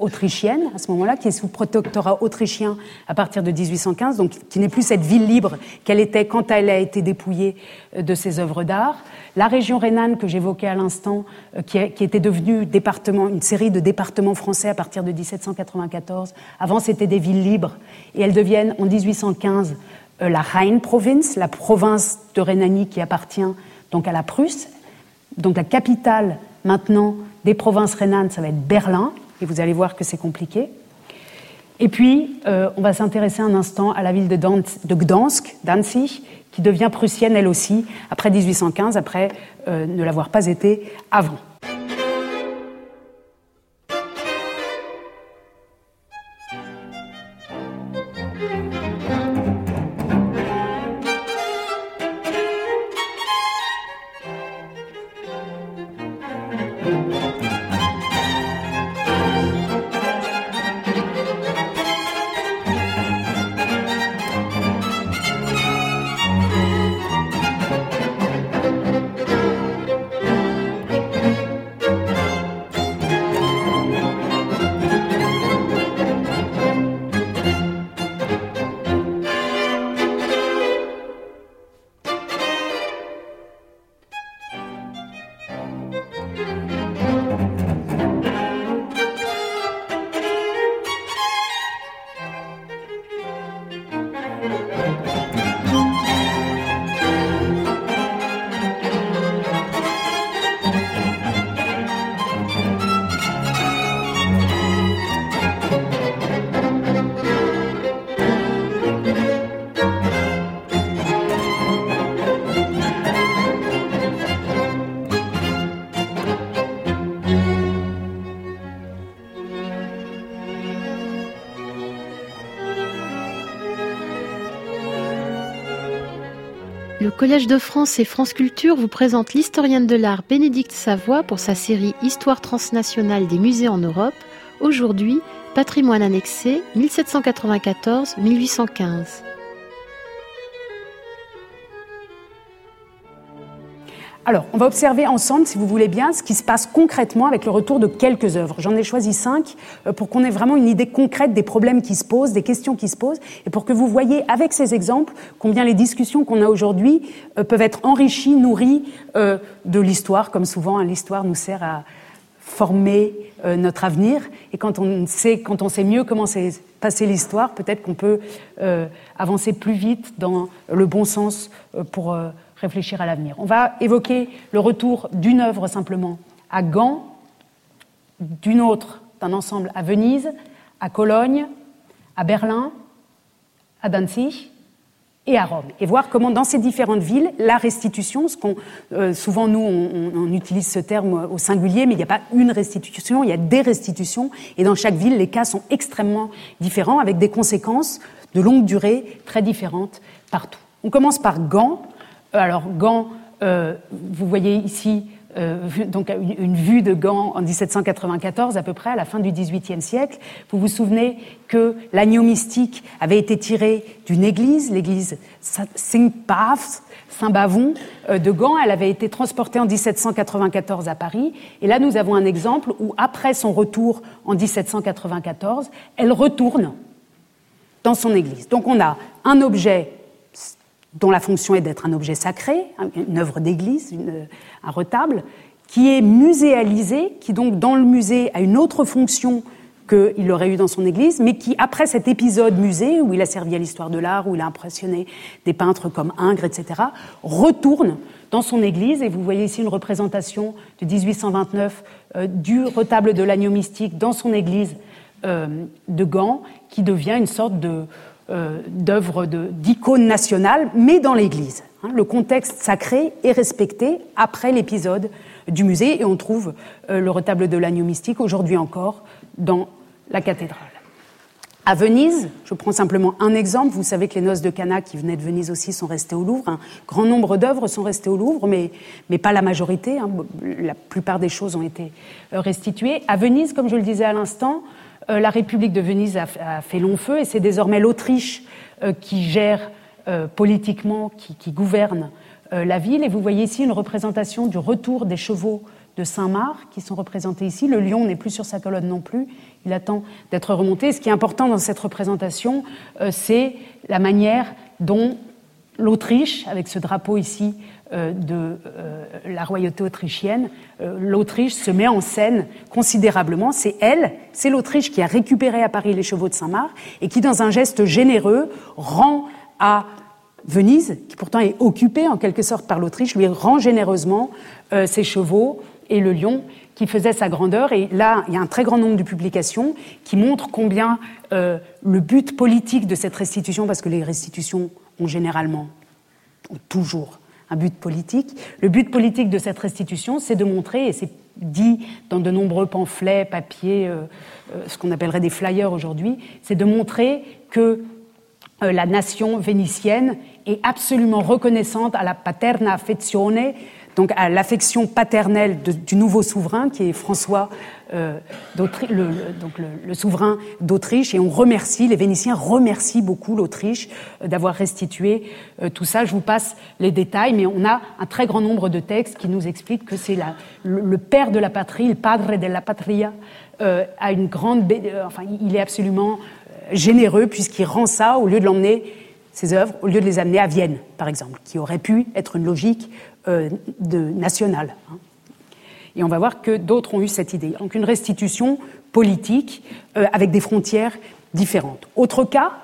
autrichienne à ce moment-là, qui est sous protectorat autrichien à partir de dix-huit cent quinze, donc qui n'est plus cette ville libre qu'elle était quand elle a été dépouillée de ses œuvres d'art. La région rhénane que j'évoquais à l'instant, qui, est, qui était devenue département, une série de départements français à partir de dix-sept cent quatre-vingt-quatorze. Avant, c'était des villes libres, et elles deviennent en dix-huit cent quinze euh, la Rhine-Province, la province de Rhénanie qui appartient donc à la Prusse. Donc la capitale maintenant des provinces rhénanes, ça va être Berlin, et vous allez voir que c'est compliqué. Et puis, euh, on va s'intéresser un instant à la ville de, Dan- de Gdansk, Danzig, qui devient prussienne elle aussi, après dix-huit cent quinze, après euh, ne l'avoir pas été avant. Le Collège de France et France Culture vous présente l'historienne de l'art Bénédicte Savoie pour sa série Histoire transnationale des musées en Europe. Aujourd'hui, patrimoine annexé mille sept cent quatre-vingt-quatorze à mille huit cent quinze. Alors, on va observer ensemble, si vous voulez bien, ce qui se passe concrètement avec le retour de quelques œuvres. J'en ai choisi cinq pour qu'on ait vraiment une idée concrète des problèmes qui se posent, des questions qui se posent, et pour que vous voyez avec ces exemples combien les discussions qu'on a aujourd'hui peuvent être enrichies, nourries de l'histoire, comme souvent hein, l'histoire nous sert à former notre avenir. Et quand on sait, quand on sait mieux comment s'est passée l'histoire, peut-être qu'on peut euh, avancer plus vite dans le bon sens pour euh, réfléchir à l'avenir. On va évoquer le retour d'une œuvre simplement à Gand, d'une autre, d'un ensemble à Venise, à Cologne, à Berlin, à Danzig et à Rome. Et voir comment dans ces différentes villes, la restitution, ce qu'on, euh, souvent nous on, on utilise ce terme au singulier, mais il n'y a pas une restitution, il y a des restitutions, et dans chaque ville, les cas sont extrêmement différents, avec des conséquences de longue durée très différentes partout. On commence par Gand. Alors Gand, euh, vous voyez ici euh, donc une, une vue de Gand en dix-sept cent quatre-vingt-quatorze à peu près, à la fin du dix-huitième siècle. Vous vous souvenez que l'agneau mystique avait été tiré d'une église, l'église Saint-Bavon Saint-Bavon euh, de Gand. Elle avait été transportée en dix-sept cent quatre-vingt-quatorze à Paris. Et là, nous avons un exemple où, après son retour en dix-sept cent quatre-vingt-quatorze, elle retourne dans son église. Donc on a un objet dont la fonction est d'être un objet sacré, une œuvre d'église, une, un retable, qui est muséalisé, qui donc dans le musée a une autre fonction qu'il aurait eu dans son église, mais qui, après cet épisode musée, où il a servi à l'histoire de l'art, où il a impressionné des peintres comme Ingres, et cetera, retourne dans son église. Et vous voyez ici une représentation de dix-huit cent vingt-neuf euh, du retable de l'agneau mystique dans son église euh, de Gand, qui devient une sorte de... Euh, d'œuvres de, d'icônes nationales, mais dans l'Église. Hein, le contexte sacré est respecté après l'épisode du musée, et on trouve euh, le retable de l'agneau mystique aujourd'hui encore dans la cathédrale. À Venise, je prends simplement un exemple, vous savez que les noces de Cana qui venaient de Venise aussi sont restées au Louvre, un grand nombre d'œuvres sont restées au Louvre, mais, mais pas la majorité, hein, la plupart des choses ont été restituées. À Venise, comme je le disais à l'instant, Euh, la République de Venise a, a fait long feu, et c'est désormais l'Autriche euh, qui gère euh, politiquement, qui, qui gouverne euh, la ville. Et vous voyez ici une représentation du retour des chevaux de Saint-Marc qui sont représentés ici. Le lion n'est plus sur sa colonne non plus, il attend d'être remonté. Ce qui est important dans cette représentation, euh, c'est la manière dont l'Autriche, avec ce drapeau ici euh, de euh, la royauté autrichienne, euh, l'Autriche se met en scène considérablement. C'est elle, c'est l'Autriche qui a récupéré à Paris les chevaux de Saint-Marc et qui, dans un geste généreux, rend à Venise, qui pourtant est occupée en quelque sorte par l'Autriche, lui rend généreusement euh, ses chevaux et le lion qui faisait sa grandeur. Et là, il y a un très grand nombre de publications qui montrent combien euh, le but politique de cette restitution, parce que les restitutions ont généralement, ou toujours, un but politique. Le but politique de cette restitution, c'est de montrer, et c'est dit dans de nombreux pamphlets, papiers, euh, euh, ce qu'on appellerait des flyers aujourd'hui, c'est de montrer que euh, la nation vénitienne est absolument reconnaissante à la paterna affezione, donc à l'affection paternelle de, du nouveau souverain qui est François, euh, d'Autri- le, le, donc le, le souverain d'Autriche, et on remercie, les Vénitiens remercient beaucoup l'Autriche euh, d'avoir restitué euh, tout ça. Je vous passe les détails, mais on a un très grand nombre de textes qui nous expliquent que c'est la, le, le père de la patrie, le padre della patria, euh, a une grande, euh, enfin il est absolument euh, généreux puisqu'il rend ça au lieu de l'emmener, ses œuvres, au lieu de les amener à Vienne, par exemple, qui aurait pu être une logique euh, de, nationale. Hein. Et on va voir que d'autres ont eu cette idée. Donc une restitution politique euh, avec des frontières différentes. Autre cas,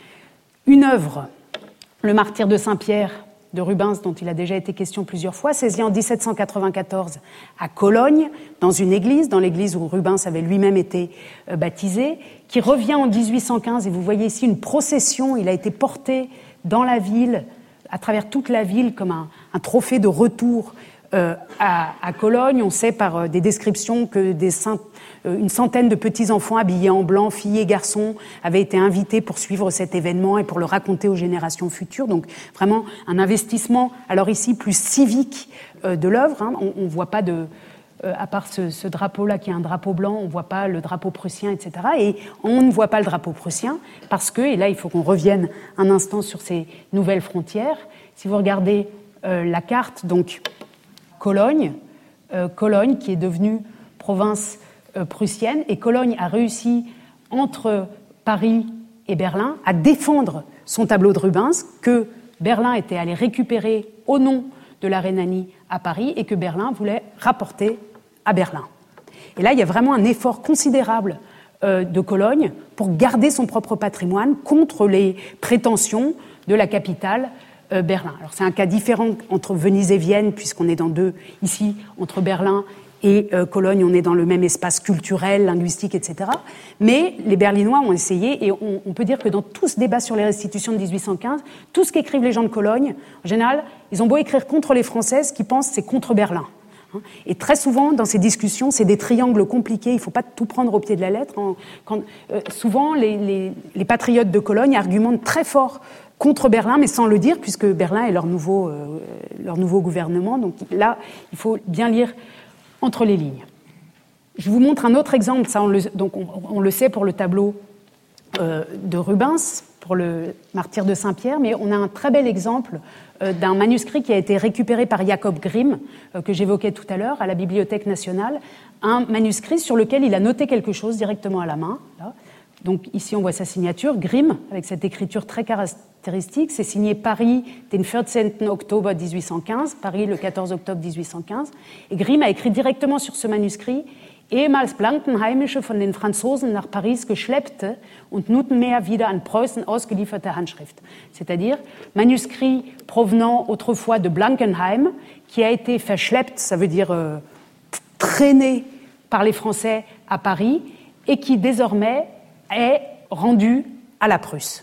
une œuvre, Le martyre de Saint-Pierre de Rubens, dont il a déjà été question plusieurs fois, saisie en dix-sept cent quatre-vingt-quatorze à Cologne, dans une église, dans l'église où Rubens avait lui-même été euh, baptisé, qui revient en dix-huit cent quinze, et vous voyez ici une procession, il a été porté dans la ville, à travers toute la ville, comme un, un trophée de retour euh, à, à Cologne. On sait par euh, des descriptions que des saint, euh, une centaine de petits-enfants habillés en blanc, filles et garçons, avaient été invités pour suivre cet événement et pour le raconter aux générations futures. Donc vraiment un investissement, alors ici, plus civique euh, de l'œuvre. Hein. On ne voit pas de... Euh, à part ce, ce drapeau-là qui est un drapeau blanc, on ne voit pas le drapeau prussien, et cetera. Et on ne voit pas le drapeau prussien parce que, et là il faut qu'on revienne un instant sur ces nouvelles frontières, si vous regardez euh, la carte, donc Cologne, euh, Cologne qui est devenue province euh, prussienne, et Cologne a réussi entre Paris et Berlin à défendre son tableau de Rubens que Berlin était allé récupérer au nom de la Rhénanie à Paris et que Berlin voulait rapporter à Berlin. Et là, il y a vraiment un effort considérable euh, de Cologne pour garder son propre patrimoine contre les prétentions de la capitale euh, Berlin. Alors c'est un cas différent entre Venise et Vienne, puisqu'on est dans deux, ici, entre Berlin et euh, Cologne, on est dans le même espace culturel, linguistique, et cetera. Mais les Berlinois ont essayé, et on, on peut dire que dans tout ce débat sur les restitutions de dix-huit cent quinze, tout ce qu'écrivent les gens de Cologne, en général, ils ont beau écrire contre les Françaises, qui pensent que c'est contre Berlin. Et très souvent, dans ces discussions, c'est des triangles compliqués, il ne faut pas tout prendre au pied de la lettre. Quand, euh, souvent, les, les, les patriotes de Cologne argumentent très fort contre Berlin, mais sans le dire, puisque Berlin est leur nouveau, euh, leur nouveau gouvernement. Donc là, il faut bien lire entre les lignes. Je vous montre un autre exemple, ça on le, donc on, on le sait pour le tableau euh, de Rubens, pour le martyre de Saint-Pierre, mais on a un très bel exemple euh, d'un manuscrit qui a été récupéré par Jacob Grimm, euh, que j'évoquais tout à l'heure, à la Bibliothèque nationale, un manuscrit sur lequel il a noté quelque chose directement à la main. Là. Donc ici on voit sa signature, Grimm, avec cette écriture très caractéristique, c'est signé Paris, den vierzehnten Oktober dix-huit cent quinze, Paris le quatorze octobre dix-huit cent quinze, et Grimm a écrit directement sur ce manuscrit « Ehemals Blankenheimische von den Franzosen nach Paris geschleppte und nunmehr wieder an Preußen ausgelieferte Handschrift », c'est-à-dire manuscrit provenant autrefois de Blankenheim, qui a été verschleppt, ça veut dire euh, traîné par les Français à Paris, et qui désormais est rendu à la Prusse.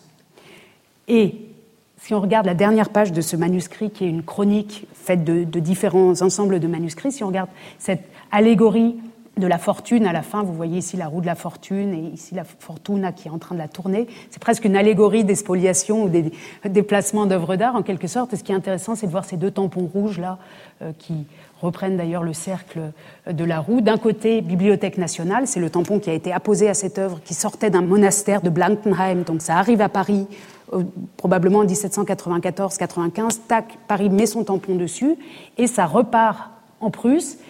Et si on regarde la dernière page de ce manuscrit, qui est une chronique faite de, de différents ensembles de manuscrits, si on regarde cette allégorie de la fortune à la fin, vous voyez ici la roue de la fortune et ici la fortuna qui est en train de la tourner, c'est presque une allégorie des spoliations ou des déplacements d'œuvres d'art en quelque sorte. Et ce qui est intéressant, c'est de voir ces deux tampons rouges là euh, qui reprennent d'ailleurs le cercle de la roue. D'un côté, Bibliothèque nationale, c'est le tampon qui a été apposé à cette œuvre qui sortait d'un monastère de Blankenheim, donc ça arrive à Paris euh, probablement en dix-sept cent quatre-vingt-quatorze quatre-vingt-quinze, tac, Paris met son tampon dessus et ça repart en Prusse.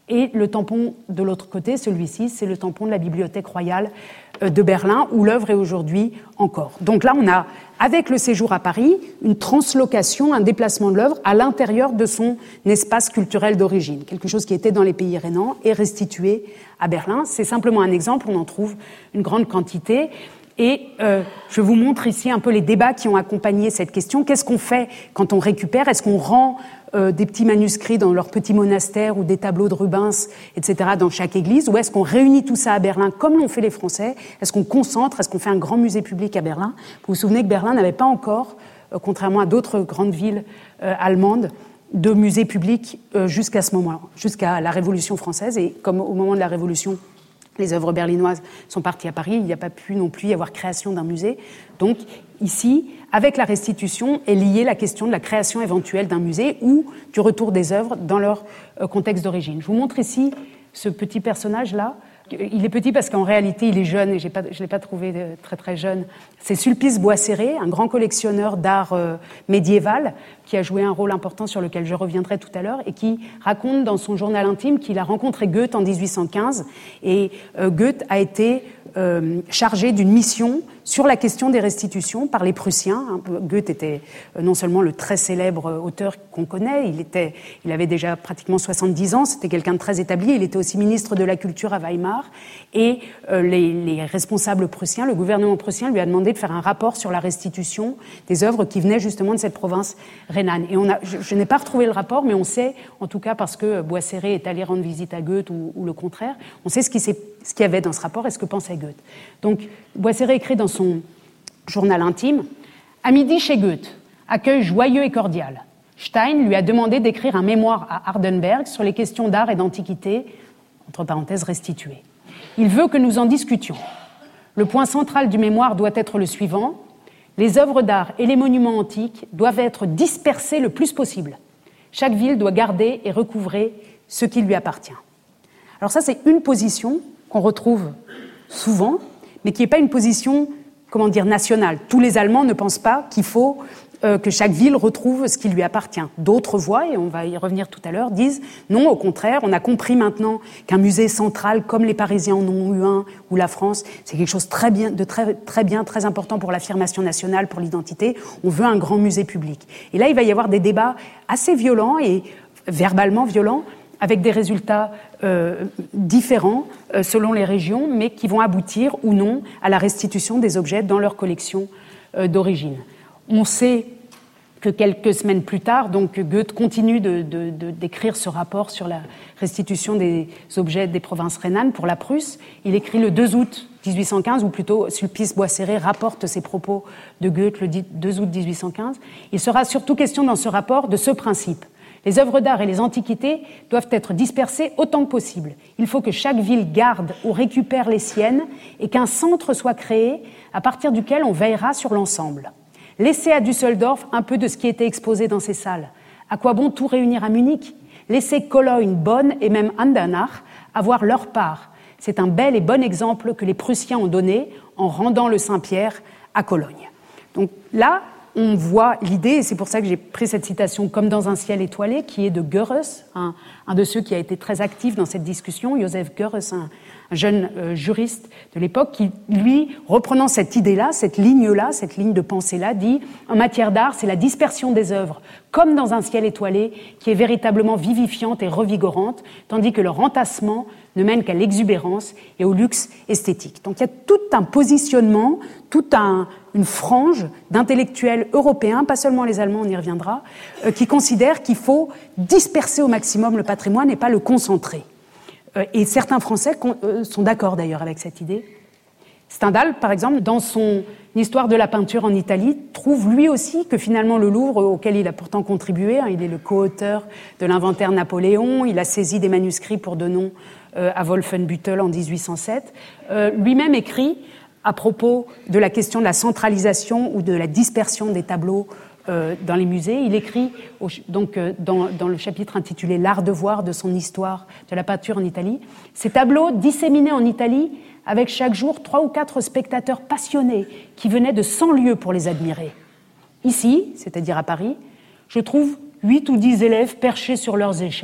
Et le tampon de l'autre côté, celui-ci, c'est le tampon de la Bibliothèque royale de Berlin, où l'œuvre est aujourd'hui encore. Donc là, on a, avec le séjour à Paris, une translocation, un déplacement de l'œuvre à l'intérieur de son espace culturel d'origine. Quelque chose qui était dans les pays rhénans est restitué à Berlin. C'est simplement un exemple, on en trouve une grande quantité. Et euh, je vous montre ici un peu les débats qui ont accompagné cette question. Qu'est-ce qu'on fait quand on récupère ? Est-ce qu'on rend euh, des petits manuscrits dans leur petit monastère ou des tableaux de Rubens, et cetera, dans chaque église ? Ou est-ce qu'on réunit tout ça à Berlin, comme l'ont fait les Français ? Est-ce qu'on concentre ? Est-ce qu'on fait un grand musée public à Berlin ? Vous vous souvenez que Berlin n'avait pas encore, euh, contrairement à d'autres grandes villes euh, allemandes, de musée public euh, jusqu'à ce moment-là, jusqu'à la Révolution française. Et comme au moment de la Révolution, les œuvres berlinoises sont parties à Paris, il n'y a pas pu non plus y avoir création d'un musée. Donc ici, avec la restitution, est liée la question de la création éventuelle d'un musée ou du retour des œuvres dans leur contexte d'origine. Je vous montre ici ce petit personnage-là. Il est petit parce qu'en réalité, il est jeune, et j'ai pas, je ne l'ai pas trouvé très très jeune. C'est Sulpice Boisséré, un grand collectionneur d'art euh, médiéval, qui a joué un rôle important sur lequel je reviendrai tout à l'heure, et qui raconte dans son journal intime qu'il a rencontré Goethe en dix-huit cent quinze, et euh, Goethe a été euh, chargé d'une mission sur la question des restitutions par les Prussiens. Goethe était non seulement le très célèbre auteur qu'on connaît, il, était, il avait déjà pratiquement soixante-dix ans, c'était quelqu'un de très établi, il était aussi ministre de la Culture à Weimar, et euh, les, les responsables prussiens, le gouvernement prussien lui a demandé de faire un rapport sur la restitution des œuvres qui venaient justement de cette province rhénane. Et on a, je, je n'ai pas retrouvé le rapport, mais on sait, en tout cas parce que Boisséré est allé rendre visite à Goethe ou, ou le contraire, on sait ce, qui s'est, ce qu'il y avait dans ce rapport et ce que pensait Goethe. Donc Boisséré écrit dans son journal intime, « À midi chez Goethe, accueil joyeux et cordial. Stein lui a demandé d'écrire un mémoire à Hardenberg sur les questions d'art et d'antiquité, entre parenthèses restituées. Il veut que nous en discutions. Le point central du mémoire doit être le suivant. Les œuvres d'art et les monuments antiques doivent être dispersés le plus possible. Chaque ville doit garder et recouvrer ce qui lui appartient. » Alors ça, c'est une position qu'on retrouve souvent, mais qui n'est pas une position, comment dire, nationale. Tous les Allemands ne pensent pas qu'il faut euh, que chaque ville retrouve ce qui lui appartient. D'autres voix, et on va y revenir tout à l'heure, disent non, au contraire, on a compris maintenant qu'un musée central, comme les Parisiens en ont eu un, ou la France, c'est quelque chose très bien, de très, très bien, très important pour l'affirmation nationale, pour l'identité. On veut un grand musée public. Et là, il va y avoir des débats assez violents et verbalement violents, avec des résultats euh, différents euh, selon les régions, mais qui vont aboutir ou non à la restitution des objets dans leur collection euh, d'origine. On sait que quelques semaines plus tard, donc Goethe continue de, de, de, d'écrire ce rapport sur la restitution des objets des provinces rhénanes pour la Prusse. Il écrit le deux août dix-huit cent quinze, ou plutôt Sulpice Boisséré rapporte ses propos de Goethe le deux août dix-huit cent quinze. Il sera surtout question dans ce rapport de ce principe. Les œuvres d'art et les antiquités doivent être dispersées autant que possible. Il faut que chaque ville garde ou récupère les siennes et qu'un centre soit créé à partir duquel on veillera sur l'ensemble. Laissez à Düsseldorf un peu de ce qui était exposé dans ces salles. À quoi bon tout réunir à Munich ? Laissez Cologne, Bonn et même Andernach avoir leur part. C'est un bel et bon exemple que les Prussiens ont donné en rendant le Saint-Pierre à Cologne. Donc là, on voit l'idée, et c'est pour ça que j'ai pris cette citation comme dans un ciel étoilé, qui est de Goeres, un, un de ceux qui a été très actif dans cette discussion, Joseph Goeres, un, un jeune euh, juriste de l'époque, qui, lui, reprenant cette idée-là, cette ligne-là, cette ligne de pensée-là, dit « En matière d'art, c'est la dispersion des œuvres, comme dans un ciel étoilé, qui est véritablement vivifiante et revigorante, tandis que leur entassement ne mène qu'à l'exubérance et au luxe esthétique. » Donc il y a tout un positionnement, toute un, une frange d'intellectuels européens, pas seulement les Allemands, on y reviendra, euh, qui considèrent qu'il faut disperser au maximum le patrimoine et pas le concentrer. Euh, et certains Français con, euh, sont d'accord d'ailleurs avec cette idée. Stendhal, par exemple, dans son Histoire de la peinture en Italie, trouve lui aussi que finalement le Louvre, auquel il a pourtant contribué, hein, il est le co-auteur de l'inventaire Napoléon, il a saisi des manuscrits pour de nom euh, à Wolfenbüttel en dix-huit cent sept, euh, lui-même écrit à propos de la question de la centralisation ou de la dispersion des tableaux euh, dans les musées. Il écrit au, donc euh, dans, dans le chapitre intitulé « L'art de voir » de son Histoire de la peinture en Italie. Ces tableaux disséminés en Italie avec chaque jour trois ou quatre spectateurs passionnés qui venaient de cent lieues pour les admirer. Ici, c'est-à-dire à Paris, je trouve huit ou dix élèves perchés sur leurs échelles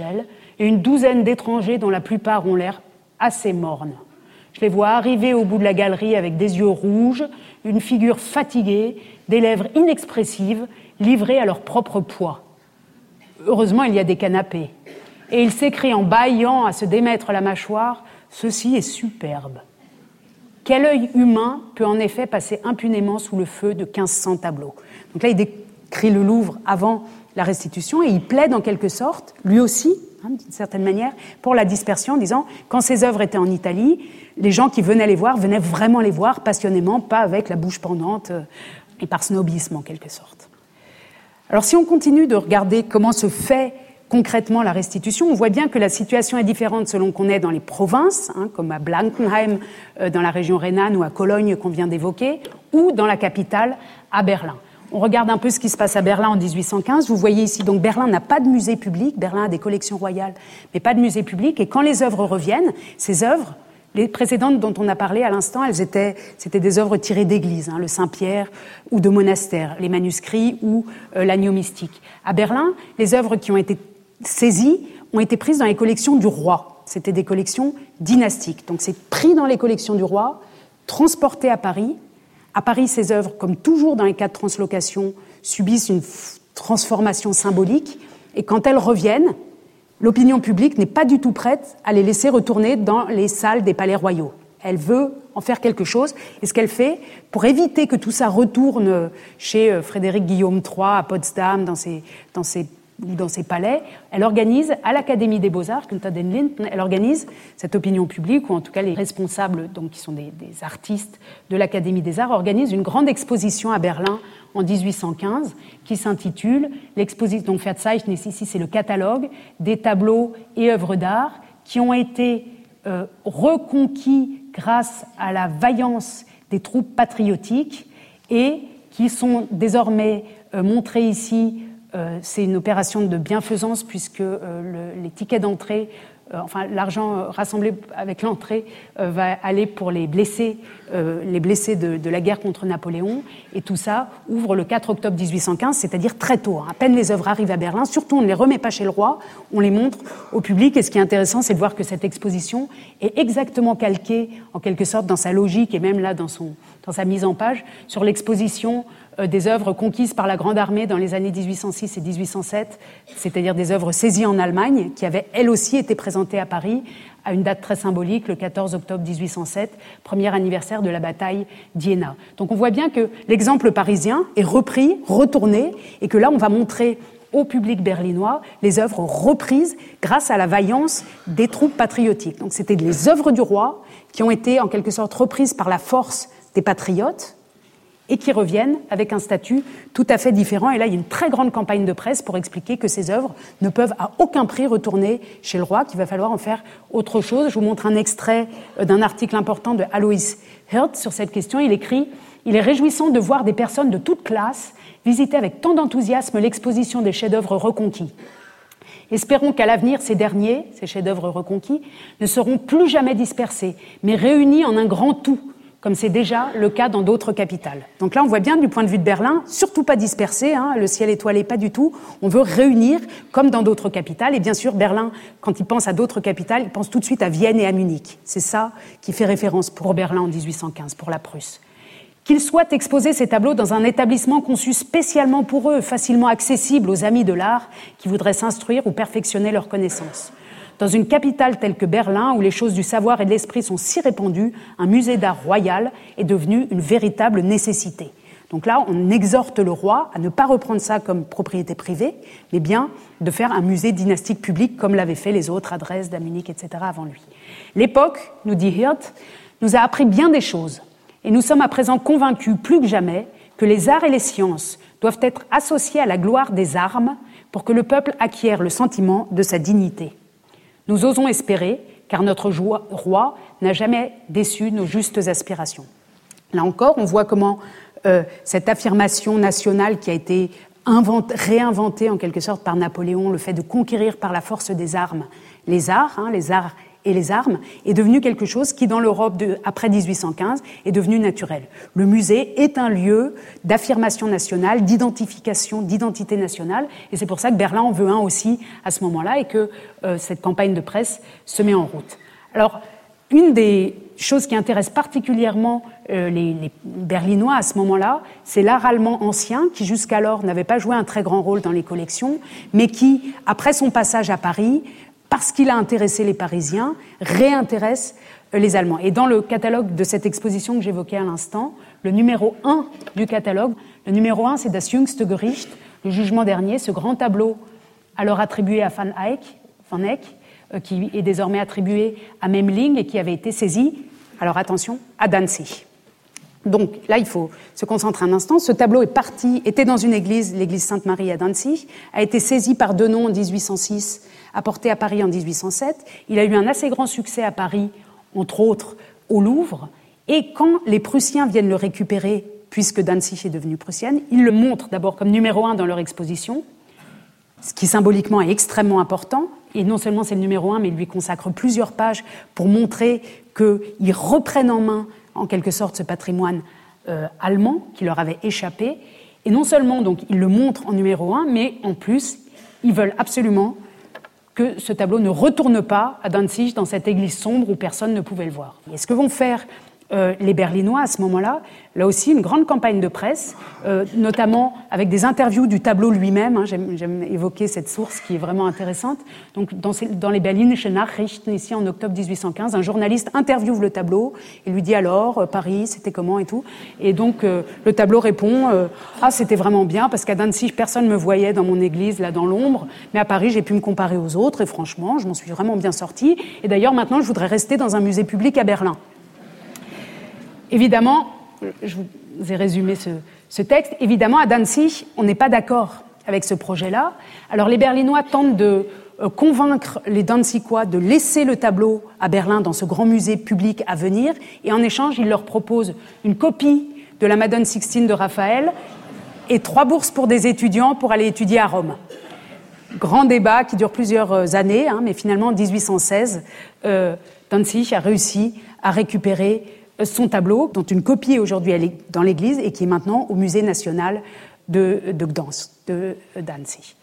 et une douzaine d'étrangers dont la plupart ont l'air assez mornes. Je les vois arriver au bout de la galerie avec des yeux rouges, une figure fatiguée, des lèvres inexpressives, livrées à leur propre poids. Heureusement, il y a des canapés. Et ils s'écrient en bâillant à se démettre la mâchoire « Ceci est superbe ». Quel œil humain peut en effet passer impunément sous le feu de quinze cents tableaux? Donc là, il décrit le Louvre avant la restitution et il plaide en quelque sorte, lui aussi, hein, d'une certaine manière, pour la dispersion, en disant quand ces œuvres étaient en Italie, les gens qui venaient les voir venaient vraiment les voir passionnément, pas avec la bouche pendante euh, et par snobisme en quelque sorte. Alors si on continue de regarder comment se fait concrètement la restitution, on voit bien que la situation est différente selon qu'on est dans les provinces, hein, comme à Blankenheim, euh, dans la région rhénane, ou à Cologne qu'on vient d'évoquer, ou dans la capitale, à Berlin. On regarde un peu ce qui se passe à Berlin en dix-huit cent quinze. Vous voyez ici, donc Berlin n'a pas de musée public. Berlin a des collections royales, mais pas de musée public. Et quand les œuvres reviennent, ces œuvres, les précédentes dont on a parlé à l'instant, elles étaient, c'était des œuvres tirées d'églises, hein, le Saint-Pierre ou de monastères, les manuscrits ou euh, l'agneau mystique. À Berlin, les œuvres qui ont été saisies ont été prises dans les collections du roi. C'était des collections dynastiques. Donc c'est pris dans les collections du roi, transporté à Paris. À Paris, ces œuvres, comme toujours dans les cas de translocation, subissent une f- transformation symbolique. Et quand elles reviennent, l'opinion publique n'est pas du tout prête à les laisser retourner dans les salles des palais royaux. Elle veut en faire quelque chose. Et ce qu'elle fait, pour éviter que tout ça retourne chez Frédéric Guillaume trois à Potsdam, dans ses, dans ses ou dans ses palais, elle organise à l'Académie des Beaux-Arts, Unter den Linden, elle organise cette opinion publique, ou en tout cas les responsables, donc qui sont des, des artistes de l'Académie des Arts, organisent une grande exposition à Berlin en dix-huit cent quinze, qui s'intitule l'exposition, donc Verzeichnis, ici c'est le catalogue des tableaux et œuvres d'art qui ont été euh, reconquis grâce à la vaillance des troupes patriotiques et qui sont désormais euh, montrés ici. Euh, c'est une opération de bienfaisance puisque euh, le, les tickets d'entrée, euh, enfin l'argent euh, rassemblé avec l'entrée euh, va aller pour les blessés, euh, les blessés de, de la guerre contre Napoléon. Et tout ça ouvre le quatre octobre dix-huit cent quinze, c'est-à-dire très tôt. Hein. À peine les œuvres arrivent à Berlin, surtout on ne les remet pas chez le roi, on les montre au public. Et ce qui est intéressant, c'est de voir que cette exposition est exactement calquée, en quelque sorte, dans sa logique et même là dans, son, dans sa mise en page, sur l'exposition des œuvres conquises par la Grande Armée dans les années dix-huit cent six et dix-huit cent sept, c'est-à-dire des œuvres saisies en Allemagne, qui avaient elles aussi été présentées à Paris à une date très symbolique, le quatorze octobre dix-huit cent sept, premier anniversaire de la bataille d'Iéna. Donc on voit bien que l'exemple parisien est repris, retourné, et que là on va montrer au public berlinois les œuvres reprises grâce à la vaillance des troupes patriotiques. Donc c'était les œuvres du roi qui ont été en quelque sorte reprises par la force des patriotes, et qui reviennent avec un statut tout à fait différent. Et là, il y a une très grande campagne de presse pour expliquer que ces œuvres ne peuvent à aucun prix retourner chez le roi, qu'il va falloir en faire autre chose. Je vous montre un extrait d'un article important de Alois Hirt sur cette question. Il écrit « Il est réjouissant de voir des personnes de toute classe visiter avec tant d'enthousiasme l'exposition des chefs-d'œuvre reconquis. Espérons qu'à l'avenir, ces derniers, ces chefs-d'œuvre reconquis, ne seront plus jamais dispersés, mais réunis en un grand tout, comme c'est déjà le cas dans d'autres capitales. » Donc là, on voit bien du point de vue de Berlin, surtout pas dispersé, hein, le ciel étoilé, pas du tout. On veut réunir, comme dans d'autres capitales. Et bien sûr, Berlin, quand il pense à d'autres capitales, il pense tout de suite à Vienne et à Munich. C'est ça qui fait référence pour Berlin en dix-huit cent quinze, pour la Prusse. Qu'ils soient exposés, ces tableaux, dans un établissement conçu spécialement pour eux, facilement accessible aux amis de l'art qui voudraient s'instruire ou perfectionner leurs connaissances. Dans une capitale telle que Berlin, où les choses du savoir et de l'esprit sont si répandues, un musée d'art royal est devenu une véritable nécessité. Donc là, on exhorte le roi à ne pas reprendre ça comme propriété privée, mais bien de faire un musée dynastique public comme l'avaient fait les autres à Dresde, à Munich, et cetera avant lui. L'époque, nous dit Hirt, nous a appris bien des choses, et nous sommes à présent convaincus plus que jamais que les arts et les sciences doivent être associés à la gloire des armes pour que le peuple acquiert le sentiment de sa dignité. Nous osons espérer, car notre roi n'a jamais déçu nos justes aspirations. Là encore, on voit comment euh, cette affirmation nationale qui a été inventée, réinventée en quelque sorte par Napoléon, le fait de conquérir par la force des armes les arts, hein, les arts et les armes est devenu quelque chose qui, dans l'Europe de, après dix-huit cent quinze, est devenu naturel. Le musée est un lieu d'affirmation nationale, d'identification, d'identité nationale, et c'est pour ça que Berlin en veut un aussi à ce moment-là, et que euh, cette campagne de presse se met en route. Alors, une des choses qui intéresse particulièrement euh, les, les Berlinois à ce moment-là, c'est l'art allemand ancien, qui jusqu'alors n'avait pas joué un très grand rôle dans les collections, mais qui, après son passage à Paris, parce qu'il a intéressé les Parisiens, réintéresse les Allemands. Et dans le catalogue de cette exposition que j'évoquais à l'instant, le numéro un du catalogue, le numéro un, c'est Das Jüngste Gericht, le jugement dernier, ce grand tableau alors attribué à Van Eyck, Van Eyck euh, qui est désormais attribué à Memling et qui avait été saisi, alors attention, à Danzig. Donc là, il faut se concentrer un instant. Ce tableau est parti, était dans une église, l'église Sainte-Marie à Danzig, a été saisi par Denon en dix-huit cent six, apporté à Paris en dix-huit cent sept. Il a eu un assez grand succès à Paris, entre autres au Louvre. Et quand les Prussiens viennent le récupérer, puisque Danzig est devenue prussienne, ils le montrent d'abord comme numéro un dans leur exposition, ce qui symboliquement est extrêmement important. Et non seulement c'est le numéro un, mais ils lui consacrent plusieurs pages pour montrer qu'ils reprennent en main, en quelque sorte, ce patrimoine euh, allemand qui leur avait échappé. Et non seulement donc ils le montrent en numéro un, mais en plus, ils veulent absolument que ce tableau ne retourne pas à Danzig, dans cette église sombre où personne ne pouvait le voir. Et ce que vont faire euh, les Berlinois à ce moment-là, là aussi une grande campagne de presse, euh, notamment avec des interviews du tableau lui-même, hein, j'aime, j'aime évoquer cette source qui est vraiment intéressante. Donc dans, ces, dans les Berlinische Nachrichten, ici en octobre dix-huit cent quinze, un journaliste interviewe le tableau et lui dit alors, euh, Paris, c'était comment et tout. Et donc euh, le tableau répond, euh, ah c'était vraiment bien parce qu'à Danzig, personne ne me voyait dans mon église, là dans l'ombre, mais à Paris, j'ai pu me comparer aux autres et franchement, je m'en suis vraiment bien sortie. Et d'ailleurs, maintenant, je voudrais rester dans un musée public à Berlin. Évidemment, je vous ai résumé ce, ce texte, évidemment, à Danzig, on n'est pas d'accord avec ce projet-là. Alors les Berlinois tentent de euh, convaincre les Danzigois de laisser le tableau à Berlin dans ce grand musée public à venir, et en échange, ils leur proposent une copie de la Madone Sixtine de Raphaël et trois bourses pour des étudiants pour aller étudier à Rome. Grand débat qui dure plusieurs années, hein, mais finalement, en dix-huit cent seize, euh, Danzig a réussi à récupérer son tableau, dont une copie est aujourd'hui dans l'église et qui est maintenant au musée national de, de Gdansk, de Danzig.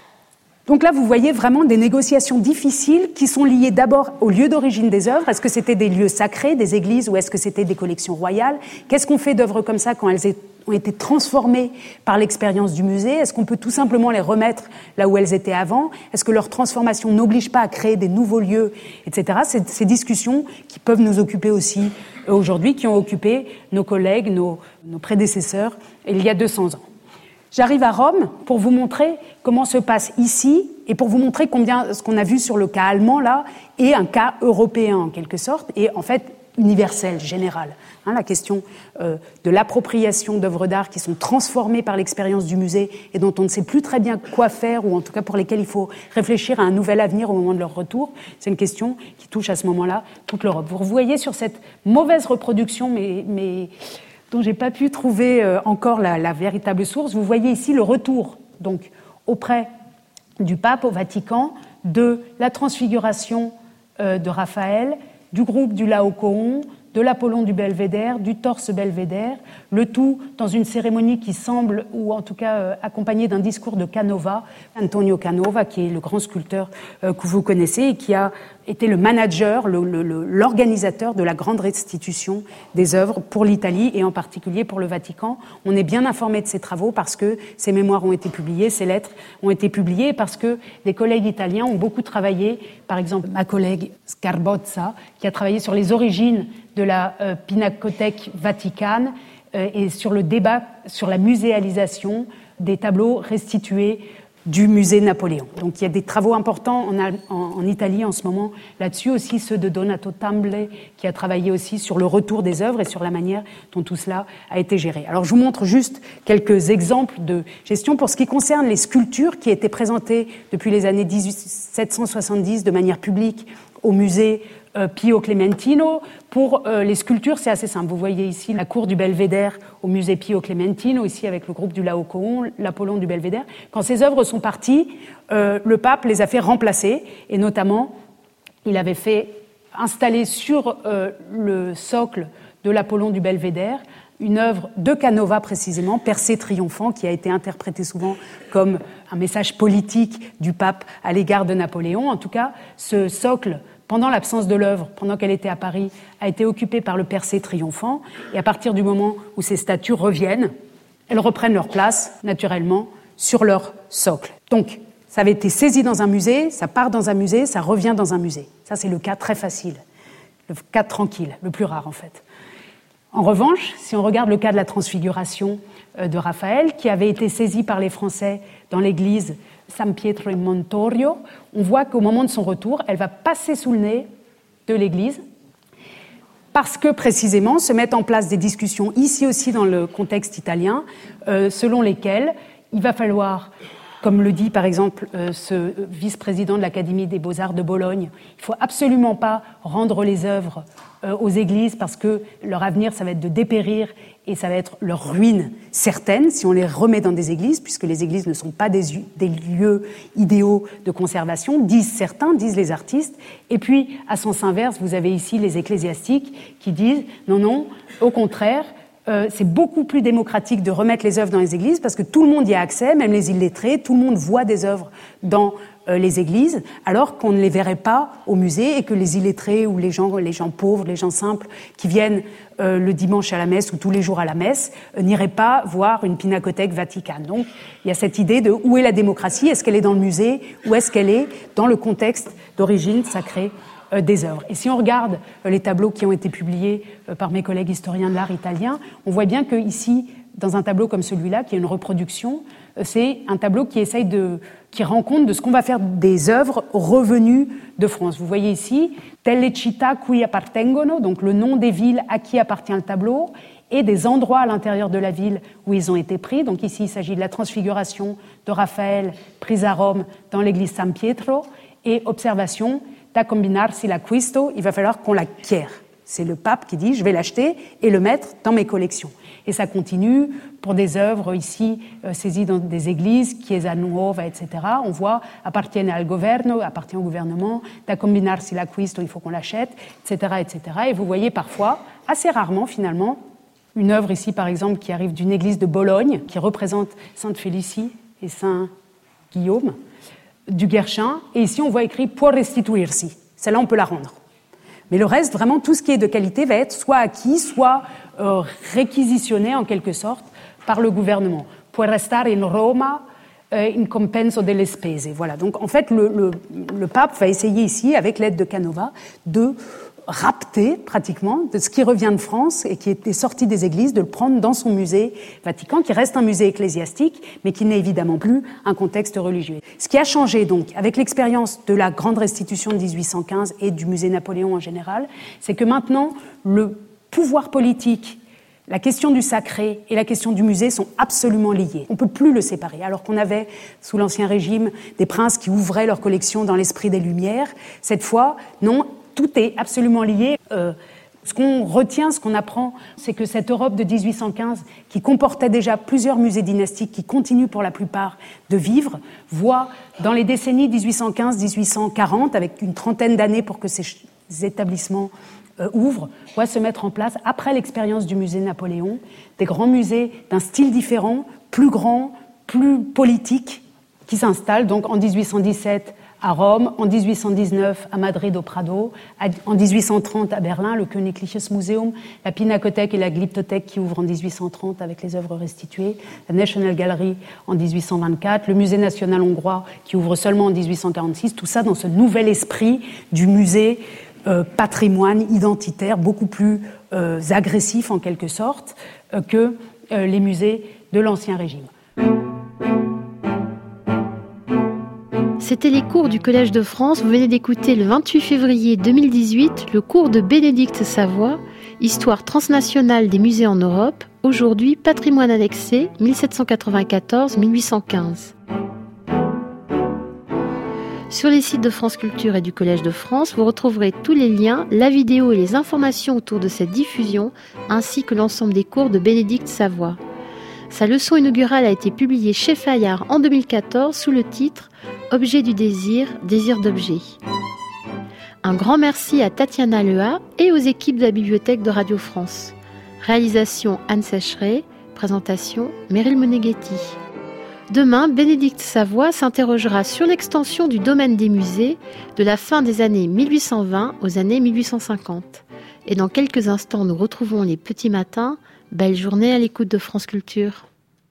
Donc là, vous voyez vraiment des négociations difficiles qui sont liées d'abord au lieu d'origine des œuvres. Est-ce que c'était des lieux sacrés, des églises, ou est-ce que c'était des collections royales ? Qu'est-ce qu'on fait d'œuvres comme ça quand elles ont été transformées par l'expérience du musée ? Est-ce qu'on peut tout simplement les remettre là où elles étaient avant ? Est-ce que leur transformation n'oblige pas à créer des nouveaux lieux, et cetera. C'est ces discussions qui peuvent nous occuper aussi aujourd'hui, qui ont occupé nos collègues, nos, nos prédécesseurs, il y a deux cents ans. J'arrive à Rome pour vous montrer comment se passe ici et pour vous montrer combien ce qu'on a vu sur le cas allemand là est un cas européen en quelque sorte et en fait universel, général. Hein, la question euh, de l'appropriation d'œuvres d'art qui sont transformées par l'expérience du musée et dont on ne sait plus très bien quoi faire ou en tout cas pour lesquelles il faut réfléchir à un nouvel avenir au moment de leur retour, c'est une question qui touche à ce moment-là toute l'Europe. Vous voyez sur cette mauvaise reproduction, mais... mais dont je n'ai pas pu trouver euh, encore la, la véritable source. Vous voyez ici le retour, donc, auprès du pape au Vatican, de la transfiguration euh, de Raphaël, du groupe du Laocoon, de l'Apollon du Belvédère, du torse Belvédère, le tout dans une cérémonie qui semble, ou en tout cas euh, accompagnée d'un discours de Canova, Antonio Canova, qui est le grand sculpteur euh, que vous connaissez et qui a été le manager, le, le, le, l'organisateur de la grande restitution des œuvres pour l'Italie et en particulier pour le Vatican. On est bien informé de ses travaux parce que ses mémoires ont été publiées, ses lettres ont été publiées, parce que des collègues italiens ont beaucoup travaillé, par exemple ma collègue Scarbozza, qui a travaillé sur les origines de la euh, Pinacothèque Vaticane euh, et sur le débat sur la muséalisation des tableaux restitués du musée Napoléon. Donc il y a des travaux importants en, en, en Italie en ce moment là-dessus, aussi ceux de Donato Tamble, qui a travaillé aussi sur le retour des œuvres et sur la manière dont tout cela a été géré. Alors je vous montre juste quelques exemples de gestion pour ce qui concerne les sculptures qui étaient présentées depuis les années dix-huit cent soixante-dix de manière publique au musée euh, Pio Clementino. Pour euh, les sculptures, c'est assez simple. Vous voyez ici la cour du Belvédère au musée Pio Clementino, ici avec le groupe du Laocoon, l'Apollon du Belvédère. Quand ces œuvres sont parties, euh, le pape les a fait remplacer, et notamment, il avait fait installé sur euh, le socle de l'Apollon du Belvédère, une œuvre de Canova précisément, Persée triomphant, qui a été interprétée souvent comme un message politique du pape à l'égard de Napoléon. En tout cas, ce socle, pendant l'absence de l'œuvre, pendant qu'elle était à Paris, a été occupé par le Persée triomphant. Et à partir du moment où ces statues reviennent, elles reprennent leur place, naturellement, sur leur socle. Donc, ça avait été saisi dans un musée, ça part dans un musée, ça revient dans un musée. Ça, c'est le cas très facile, le cas tranquille, le plus rare en fait. En revanche, si on regarde le cas de la Transfiguration de Raphaël, qui avait été saisi par les Français dans l'église San Pietro in Montorio, on voit qu'au moment de son retour, elle va passer sous le nez de l'église, parce que précisément se mettent en place des discussions, ici aussi dans le contexte italien, euh, selon lesquelles il va falloir, comme le dit par exemple euh, ce vice-président de l'Académie des Beaux-Arts de Bologne, il ne faut absolument pas rendre les œuvres euh, aux églises parce que leur avenir, ça va être de dépérir et ça va être leur ruine certaine si on les remet dans des églises, puisque les églises ne sont pas des, des lieux idéaux de conservation, disent certains, disent les artistes. Et puis, à sens inverse, vous avez ici les ecclésiastiques qui disent non, non, au contraire, Euh, c'est beaucoup plus démocratique de remettre les œuvres dans les églises parce que tout le monde y a accès, même les illettrés, tout le monde voit des œuvres dans euh, les églises, alors qu'on ne les verrait pas au musée et que les illettrés ou les gens, les gens pauvres, les gens simples qui viennent euh, le dimanche à la messe ou tous les jours à la messe euh, n'iraient pas voir une pinacothèque vaticane. Donc il y a cette idée de où est la démocratie, est-ce qu'elle est dans le musée ou est-ce qu'elle est dans le contexte d'origine sacrée euh, des œuvres. Et si on regarde euh, les tableaux qui ont été publiés euh, par mes collègues historiens de l'art italiens, on voit bien que ici, dans un tableau comme celui-là, qui est une reproduction, euh, c'est un tableau qui essaye de, qui rend compte de ce qu'on va faire des œuvres revenues de France. Vous voyez ici, telle città cui appartengono, donc le nom des villes à qui appartient le tableau, et des endroits à l'intérieur de la ville où ils ont été pris. Donc ici, il s'agit de la Transfiguration de Raphaël, prise à Rome dans l'église San Pietro, et observation, da combinarsi l'acquisto, il va falloir qu'on l'acquiert. C'est le pape qui dit, je vais l'acheter et le mettre dans mes collections. Et ça continue pour des œuvres ici euh, saisies dans des églises, Chiesa Nuova, et cetera. On voit, appartiene al governo, appartient au gouvernement, da combinarsi l'acquisto, il faut qu'on l'achète, et cetera, et cetera. Et vous voyez parfois, assez rarement finalement, une œuvre ici par exemple qui arrive d'une église de Bologne, qui représente Sainte Félicie et Saint Guillaume, du Guerchin, et ici on voit écrit « può restituirsi ». Celle-là, on peut la rendre. Mais le reste, vraiment, tout ce qui est de qualité va être soit acquis, soit euh, réquisitionné, en quelque sorte, par le gouvernement. « Può restare in Roma euh, in compenso delle spese ». Voilà. Donc, en fait, le, le, le pape va essayer ici, avec l'aide de Canova, de rapter, pratiquement, de ce qui revient de France et qui était sorti des églises, de le prendre dans son musée Vatican, qui reste un musée ecclésiastique, mais qui n'est évidemment plus un contexte religieux. Ce qui a changé, donc, avec l'expérience de la grande restitution de dix-huit cent quinze et du musée Napoléon en général, c'est que maintenant, le pouvoir politique, la question du sacré et la question du musée sont absolument liées. On ne peut plus le séparer. Alors qu'on avait, sous l'Ancien Régime, des princes qui ouvraient leurs collections dans l'esprit des Lumières, cette fois, non, tout est absolument lié. Euh, ce qu'on retient, ce qu'on apprend, c'est que cette Europe de dix-huit cent quinze, qui comportait déjà plusieurs musées dynastiques, qui continuent pour la plupart de vivre, voit dans les décennies dix-huit cent quinze à dix-huit cent quarante, avec une trentaine d'années pour que ces établissements euh, ouvrent, voit se mettre en place, après l'expérience du musée Napoléon, des grands musées d'un style différent, plus grand, plus politique, qui s'installent donc en dix-huit cent dix-sept à Rome, en dix-huit cent dix-neuf à Madrid au Prado, en dix-huit cent trente à Berlin, le Königliches Museum, la Pinakothèque et la Glyptothèque qui ouvrent en dix-huit cent trente avec les œuvres restituées, la National Gallery en dix-huit cent vingt-quatre, le Musée national hongrois qui ouvre seulement en dix-huit cent quarante-six, tout ça dans ce nouvel esprit du musée euh, patrimoine identitaire, beaucoup plus euh, agressif en quelque sorte euh, que euh, les musées de l'Ancien Régime. C'était les cours du Collège de France. Vous venez d'écouter le vingt-huit février deux mille dix-huit le cours de Bénédicte Savoie, Histoire transnationale des musées en Europe, aujourd'hui patrimoine annexé mille sept cent quatre-vingt-quatorze à mille huit cent quinze. Sur les sites de France Culture et du Collège de France, vous retrouverez tous les liens, la vidéo et les informations autour de cette diffusion, ainsi que l'ensemble des cours de Bénédicte Savoie. Sa leçon inaugurale a été publiée chez Fayard en deux mille quatorze sous le titre « Objet du désir, désir d'objet ». Un grand merci à Tatiana Leha et aux équipes de la Bibliothèque de Radio France. Réalisation Anne Sécheret, présentation Meryl Moneghetti. Demain, Bénédicte Savoie s'interrogera sur l'extension du domaine des musées de la fin des années mille huit cent vingt aux années mille huit cent cinquante. Et dans quelques instants, nous retrouvons les petits matins. Belle journée à l'écoute de France Culture.